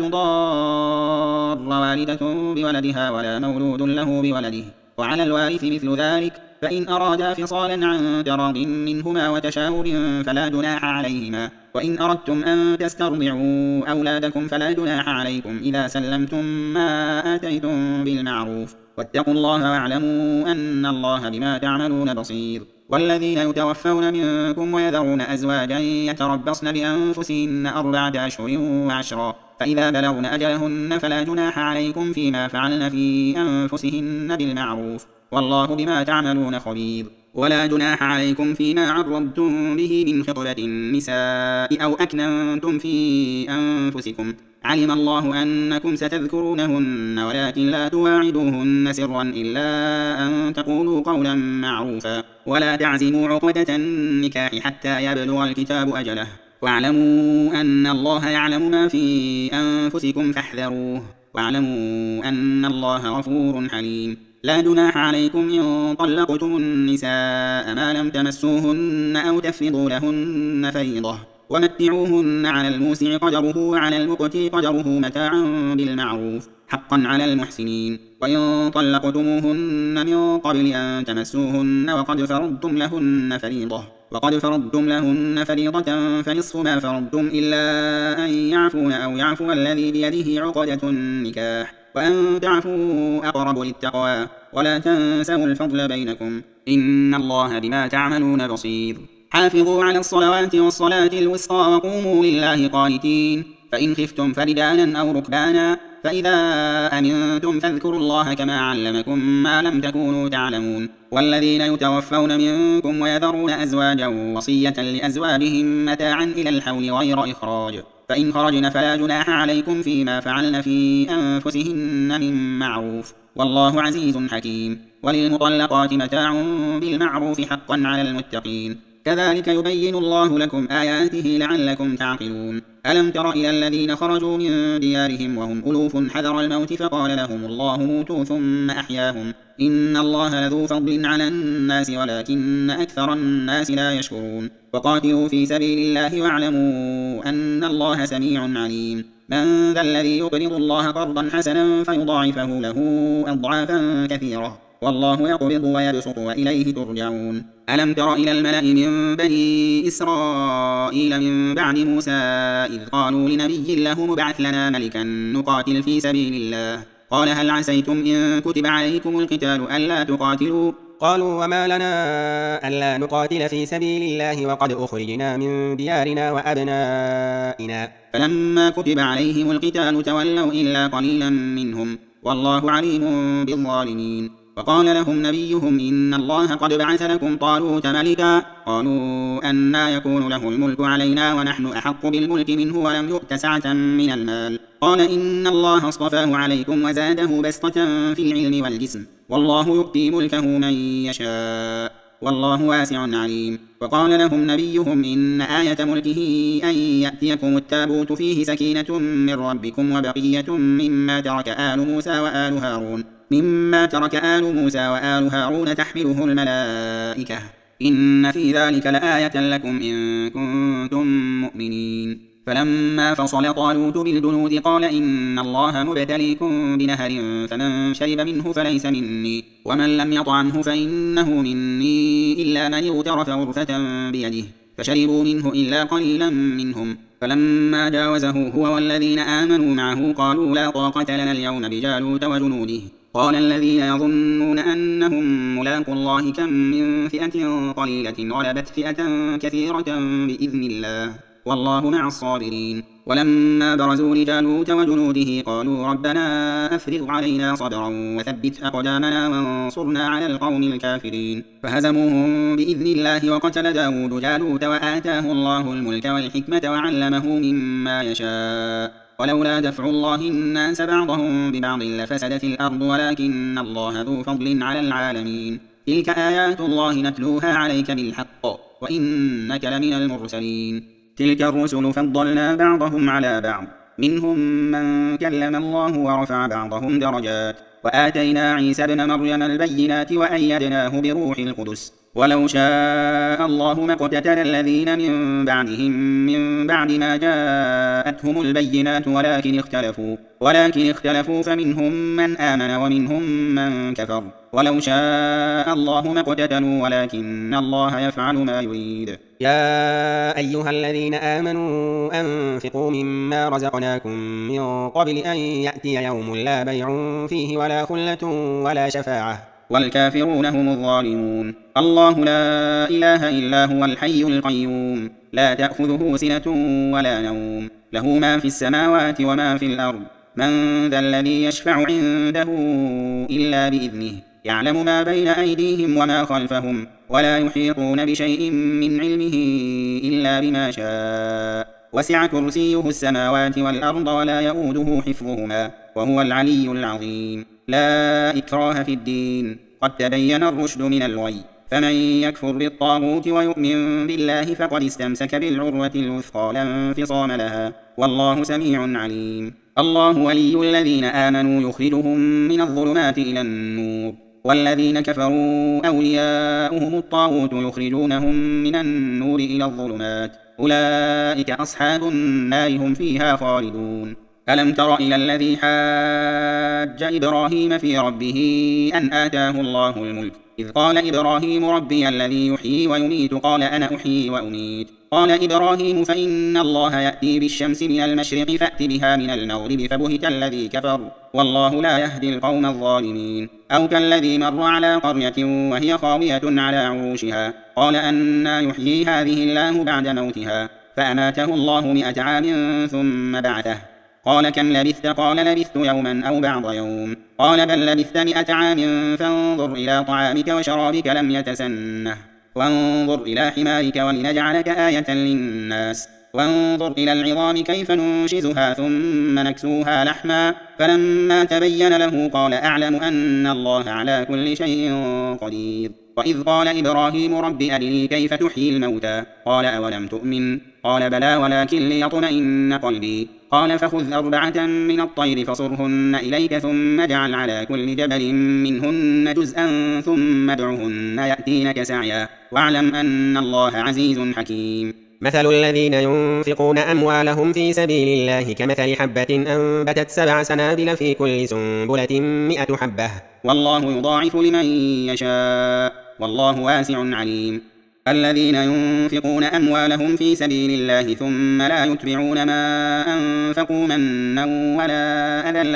تضار والدة بولدها ولا مولود له بولده، وعلى الوارث مثل ذلك، فإن أرادا فصالا عن تراض منهما وتشاور فلا جناح عليهما. وإن أردتم أن تسترضعوا أولادكم فلا جناح عليكم إذا سلمتم ما آتيتم بالمعروف، واتقوا الله واعلموا أن الله بما تعملون بصير. والذين يتوفون منكم ويذرون أزواجا يتربصن بأنفسهن 4 أشهر و10، فإذا بلغن أجلهن فلا جناح عليكم فيما فعلن في أنفسهن بالمعروف، والله بما تعملون خبير. ولا جناح عليكم فيما عرضتم به من خطبة النساء أو أكننتم في أنفسكم، علم الله أنكم ستذكرونهن ولكن لا تواعدوهن سرا إلا أن تقولوا قولا معروفا، ولا تعزموا عقدة النكاح حتى يبلغ الكتاب أجله، واعلموا أن الله يعلم ما في أنفسكم فاحذروه، واعلموا أن الله غفور حليم. لا جناح عليكم إن طلقتم النساء ما لم تمسوهن أو تفرضوا لهن فريضة ومتعوهن على الموسع قدره وعلى المقتر قدره متاعا بالمعروف حقا على المحسنين. وإن طلقتموهن من قبل أن تمسوهن وقد فرضتم لهن فريضة فنصف ما فرضتم إلا أن يعفون أو يعفو الذي بيده عقدة النكاح وأن تعفوا أقرب للتقوى ولا تنسوا الفضل بينكم إن الله بما تعملون بصير. حافظوا على الصلوات والصلاة الوسطى وقوموا لله قانتين. فإن خفتم فرجالا أو ركبانا فإذا أمنتم فاذكروا الله كما علمكم ما لم تكونوا تعلمون. والذين يتوفون منكم ويذرون أزواجا وصية لأزواجهم متاعا إلى الحول غير إخراج فإن خرجن فلا جناح عليكم فيما فعلن في أنفسهن من معروف والله عزيز حكيم. وللمطلقات متاع بالمعروف حقا على المتقين كذلك يبين الله لكم آياته لعلكم تعقلون. ألم تر إلى الذين خرجوا من ديارهم وهم ألوف حذر الموت فقال لهم الله موتوا ثم أحياهم إن الله لذو فضل على الناس ولكن أكثر الناس لا يشكرون. وقاتلوا في سبيل الله واعلموا أن الله سميع عليم. من ذا الذي يقرض الله قرضا حسنا فيضاعفه له أضعافا كثيرة والله يقبض ويبسط وإليه ترجعون. ألم تر إلى الملأ من بني إسرائيل من بعد موسى إذ قالوا لنبي له ابعث لنا ملكا نقاتل في سبيل الله قال هل عسيتم إن كتب عليكم القتال ألا تقاتلوا قالوا وما لنا ألا نقاتل في سبيل الله وقد أخرجنا من ديارنا وأبنائنا فلما كتب عليهم القتال تولوا إلا قليلا منهم والله عليم بالظالمين. وقال لهم نبيهم إن الله قد بعث لكم طالوت ملكا قالوا أنى يكون له الملك علينا ونحن أحق بالملك منه ولم يؤت سعة من المال قال إن الله اصطفاه عليكم وزاده بسطة في العلم والجسم والله يؤتي ملكه من يشاء والله واسع عليم. وقال لهم نبيهم إن آية ملكه أن يأتيكم التابوت فيه سكينة من ربكم وبقية مما ترك آل موسى وآل هارون تحمله الملائكة إن في ذلك لآية لكم إن كنتم مؤمنين. فلما فصل طالوت بالجنود قال إن الله مبتليكم بنهر فمن شرب منه فليس مني ومن لم يطعمه فإنه مني إلا من اغترف غرفة بيده فشربوا منه إلا قليلا منهم. فلما جاوزه هو والذين آمنوا معه قالوا لا طاقة لنا اليوم بجالوت وجنوده قال الذين يظنون أنهم ملاقوا الله كم من فئة قليلة غلبت فئة كثيرة بإذن الله والله مع الصابرين. ولما برزوا لجالوت وجنوده قالوا ربنا أفرغ علينا صبرا وثبت أقدامنا وانصرنا على القوم الكافرين فهزموهم بإذن الله. وقتل داود جالوت وآتاه الله الملك والحكمة وعلمه مما يشاء ولولا دفع الله الناس بعضهم ببعض لفسدت الأرض ولكن الله ذو فضل على العالمين. تلك آيات الله نتلوها عليك بالحق وإنك لمن المرسلين. تلك الرسل فضلنا بعضهم على بعض منهم من كلم الله ورفع بعضهم درجات وآتينا عيسى ابن مريم البينات وأيدناه بروح القدس ولو شاء الله ما اقتتل الذين من بعدهم من بعد ما جاءتهم البينات ولكن اختلفوا فمنهم من آمن ومنهم من كفر ولو شاء الله ما اقتتلوا ولكن الله يفعل ما يريد. يا أيها الذين آمنوا أنفقوا مما رزقناكم من قبل أن يأتي يوم لا بيع فيه ولا خلة ولا شفاعة والكافرون هم الظالمون. الله لا إله إلا هو الحي القيوم لا تأخذه سنة ولا نوم له ما في السماوات وما في الأرض من ذا الذي يشفع عنده إلا بإذنه يعلم ما بين أيديهم وما خلفهم ولا يحيطون بشيء من علمه إلا بما شاء وسع كرسيه السماوات والأرض ولا يؤوده حفظهما وهو العلي العظيم. لا إكراه في الدين قد تبين الرشد من الغي فمن يكفر بالطاغوت ويؤمن بالله فقد استمسك بالعروة الوثقى لا انفصام لها والله سميع عليم. الله ولي الذين آمنوا يخرجهم من الظلمات إلى النور والذين كفروا أولياؤهم الطاغوت يخرجونهم من النور إلى الظلمات أولئك أصحاب النار هم فيها خالدون ألم تر إلى الذي حاج إبراهيم في ربه أن آتاه الله الملك إذ قال إبراهيم ربي الذي يحيي ويميت قال أنا أحيي وأميت قال إبراهيم فإن الله يأتي بالشمس من المشرق فأت بها من المغرب فبهت الذي كفر والله لا يهدي القوم الظالمين أو كالذي مر على قرية وهي خاوية على عروشها قال أنى يحيي هذه الله بعد موتها فأماته الله 100 عام ثم بعثه قال كم لبثت قال لبثت يوما أو بعض يوم قال بل لبثت 100 عام فانظر إلى طعامك وشرابك لم يتسنه وانظر إلى حمارك ولنجعلك آية للناس وانظر إلى العظام كيف ننشزها ثم نكسوها لحما فلما تبين له قال أعلم أن الله على كل شيء قدير وإذ قال إبراهيم رب أرني كيف تحيي الموتى قال أولم تؤمن قال بلى ولكن ليطمئن قلبي قال فخذ 4 من الطير فصرهن إليك ثم اجعل على كل جبل منهن جزءا ثم ادعهن يأتينك سعيا واعلم أن الله عزيز حكيم مثل الذين ينفقون أموالهم في سبيل الله كمثل حبة أنبتت 7 سنابل في كل سنبلة 100 حبة والله يضاعف لمن يشاء والله واسع عليم الذين ينفقون أموالهم في سبيل الله ثم لا يتبعون ما أنفقوا منا ولا أذى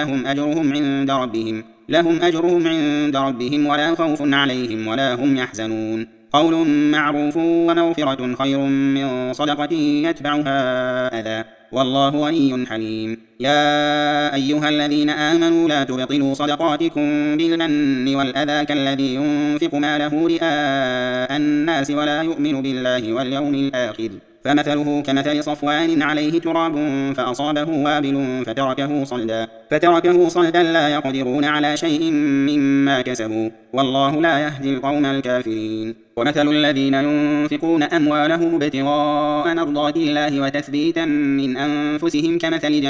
لهم أجرهم عند ربهم ولا خوف عليهم ولا هم يحزنون قول معروف ومغفرة خير من صدقة يتبعها أذى والله غني حليم يا أيها الذين آمنوا لا تبطلوا صدقاتكم بالمن والأذى كالذي ينفق ماله رئاء الناس ولا يؤمن بالله واليوم الآخر فمثله كمثل صفوان عليه تراب فأصابه وابل فتركه صلدا لا يقدرون على شيء مما كسبوا والله لا يهدي القوم الكافرين ومثل الذين ينفقون أموالهم ابتغاء مرضات الله وتثبيتا من أنفسهم كمثل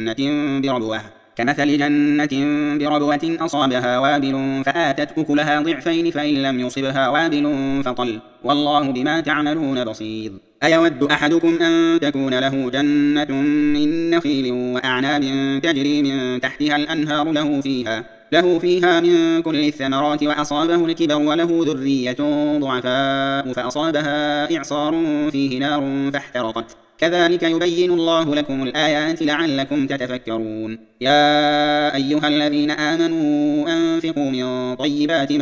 جنة بربوة أصابها وابل فآتت أكلها ضعفين فإن لم يصبها وابل فطل والله بما تعملون بصير أيود أحدكم أن تكون له جنة من نخيل وأعناب تجري من تحتها الأنهار له فيها من كل الثمرات وأصابه الكبر وله ذرية ضعفاء فأصابها إعصار فيه نار فاحترقت كذلك يبين الله لكم الآيات لعلكم تتفكرون يا أيها الذين آمنوا أنفقوا من طيبات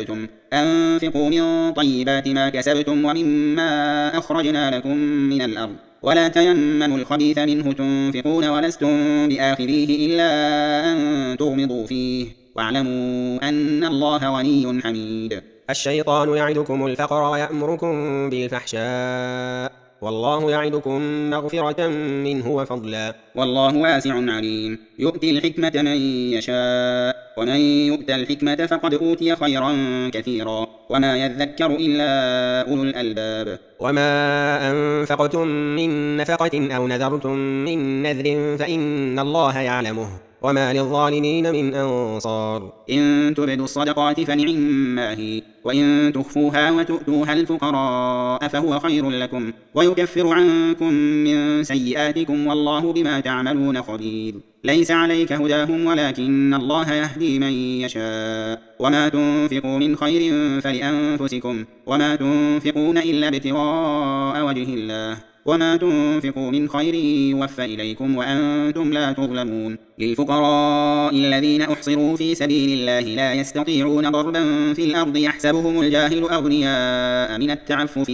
ما كسبتم ومما أخرجنا لكم من الأرض ولا تيمموا الخبيث منه تنفقون ولستم بآخذيه إلا أن تغمضوا فيه واعلموا أن الله غني حميد الشيطان يعدكم الفقر ويأمركم بالفحشاء والله يعدكم مغفرة منه وفضلا والله واسع عليم يؤتي الحكمة من يشاء ومن يؤت الحكمة فقد أوتي خيرا كثيرا وما يذكر إلا أولو الألباب وما أنفقتم من نفقة أو نذرتم من نذر فإن الله يعلمه وما للظالمين من أنصار إن تبدوا الصدقات فنعما هي وإن تخفوها وتؤتوها الفقراء فهو خير لكم ويكفر عنكم من سيئاتكم والله بما تعملون خبير ليس عليك هداهم ولكن الله يهدي من يشاء وما تنفقوا من خير فلأنفسكم وما تنفقون إلا ابتغاء وجه الله وما تنفقوا من خير يوفى إليكم وأنتم لا تظلمون للفقراء الذين أحصروا في سبيل الله لا يستطيعون ضربا في الأرض يحسبهم الجاهل أغنياء من التعفف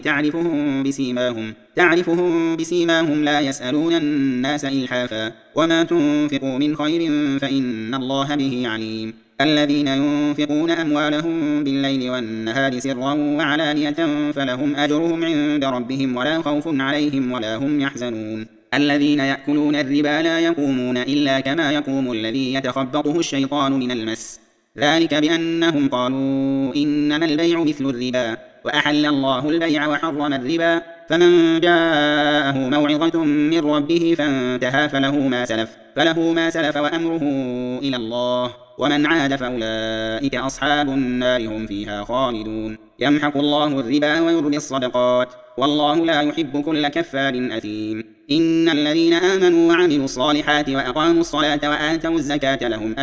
تعرفهم بسيماهم لا يسألون الناس إلحافا وما تنفقوا من خير فإن الله به عليم الذين ينفقون أموالهم بالليل والنهار سرا وعلانية فلهم أجرهم عند ربهم ولا خوف عليهم ولا هم يحزنون الذين يأكلون الربا لا يقومون إلا كما يقوم الذي يتخبطه الشيطان من المس ذلك بأنهم قالوا إنما البيع مثل الربا وأحل الله البيع وحرم الربا فمن جاءه موعظة من ربه فانتهى فله ما سلف وأمره إلى الله ومن عاد فأولئك أصحاب النار هم فيها خالدون. يمحق الله الربا ويربي الصدقات والله لا يحب كل كفار أثيم. إن الذين آمنوا وعملوا الصالحات وأقاموا الصلاة وآتوا الزكاة لهم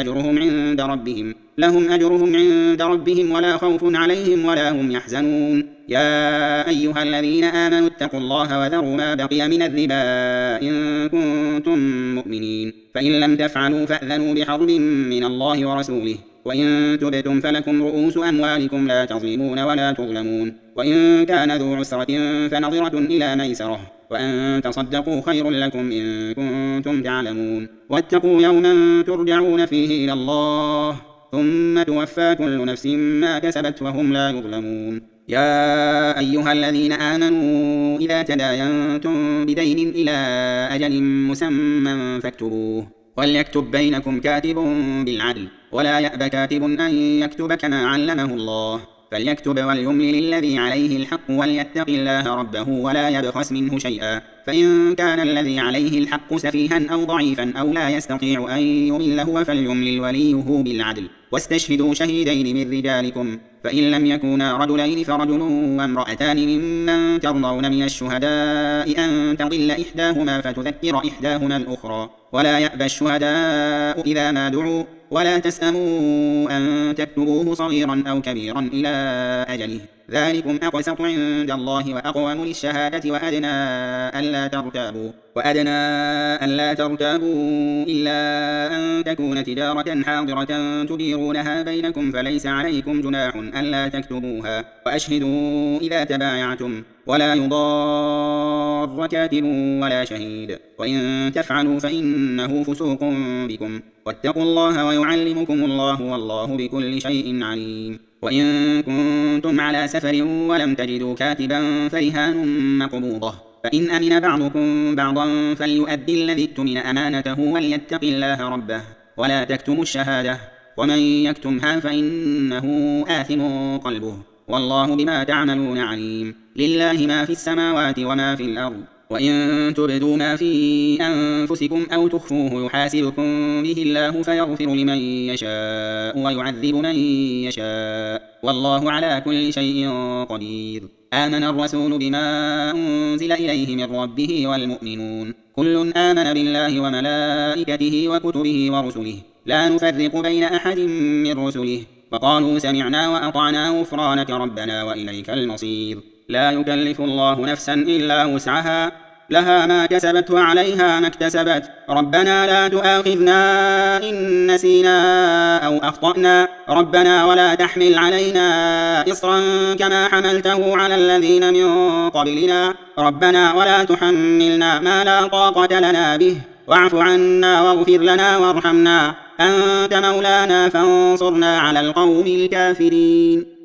أجرهم عند ربهم ولا خوف عليهم ولا هم يحزنون. يا أيها الذين آمنوا اتقوا الله وذروا ما بقي من الربا إن كنتم مؤمنين، فإن لم تفعلوا فأذنوا بحرب من الله ورسوله، وإن تبتم فلكم رؤوس أموالكم لا تظلمون ولا تظلمون، وإن كان ذو عسرة فنظرة إلى ميسرة، وأن تصدقوا خير لكم إن كنتم تعلمون. واتقوا يوما ترجعون فيه إلى الله ثم توفى كل نفس ما كسبت وهم لا يظلمون. يا أيها الذين آمنوا إذا تداينتم بدين إلى أجل مسمى فاكتبوه، وليكتب بينكم كاتب بالعدل ولا يأب كاتب أن يكتب كما علمه الله، فليكتب وليملل الذي عليه الحق وليتق الله ربه ولا يبخس منه شيئا، فإن كان الذي عليه الحق سفيها أو ضعيفا أو لا يستطيع أن يمل هو فليملل وليه بالعدل، واستشهدوا شهيدين من رجالكم، فإن لم يكونا رجلين فرجل وامرأتان ممن ترضون من الشهداء أن تضل إحداهما فتذكر إحداهما الأخرى، ولا يأبى الشهداء إذا ما دعوا، ولا تسأموا أن تكتبوه صغيرا أو كبيرا إلى أجله، ذلكم أقسط عند الله وأقوم للشهادة وأدنى ألا ترتابوا إلا أن تكون تجارة حاضرة تديرونها بينكم فليس عليكم جناح ألا تكتبوها، وأشهدوا إذا تبايعتم، ولا يضار كاتب ولا شهيد، وإن تفعلوا فإنه فسوق بكم، واتقوا الله ويعلمكم الله والله بكل شيء عليم. وإن كنتم على سفر ولم تجدوا كاتبا فرهان مقبوضة، فإن أمن بعضكم بعضا فليؤدي الذي اؤتمن أمانته وليتق الله ربه ولا تكتموا الشهادة، ومن يكتمها فإنه آثم قلبه والله بما تعملون عليم. لله ما في السماوات وما في الأرض، وإن تبدوا ما في أنفسكم أو تخفوه يحاسبكم به الله فيغفر لمن يشاء ويعذب من يشاء، والله على كل شيء قدير. آمن الرسول بما أنزل إليه من ربه والمؤمنون كل آمن بالله وملائكته وكتبه ورسله لا نفرق بين أحد من رسله، وقالوا سمعنا وأطعنا غفرانك ربنا وإليك المصير. لا يكلف الله نفسا إلا وسعها، لها ما كسبت وعليها ما اكتسبت، ربنا لا تؤاخذنا إن نسينا أو أخطأنا، ربنا ولا تحمل علينا إصرا كما حملته على الذين من قبلنا، ربنا ولا تحملنا ما لا طاقة لنا به، واعف عنا واغفر لنا وارحمنا، أنت مولانا فانصرنا على القوم الكافرين.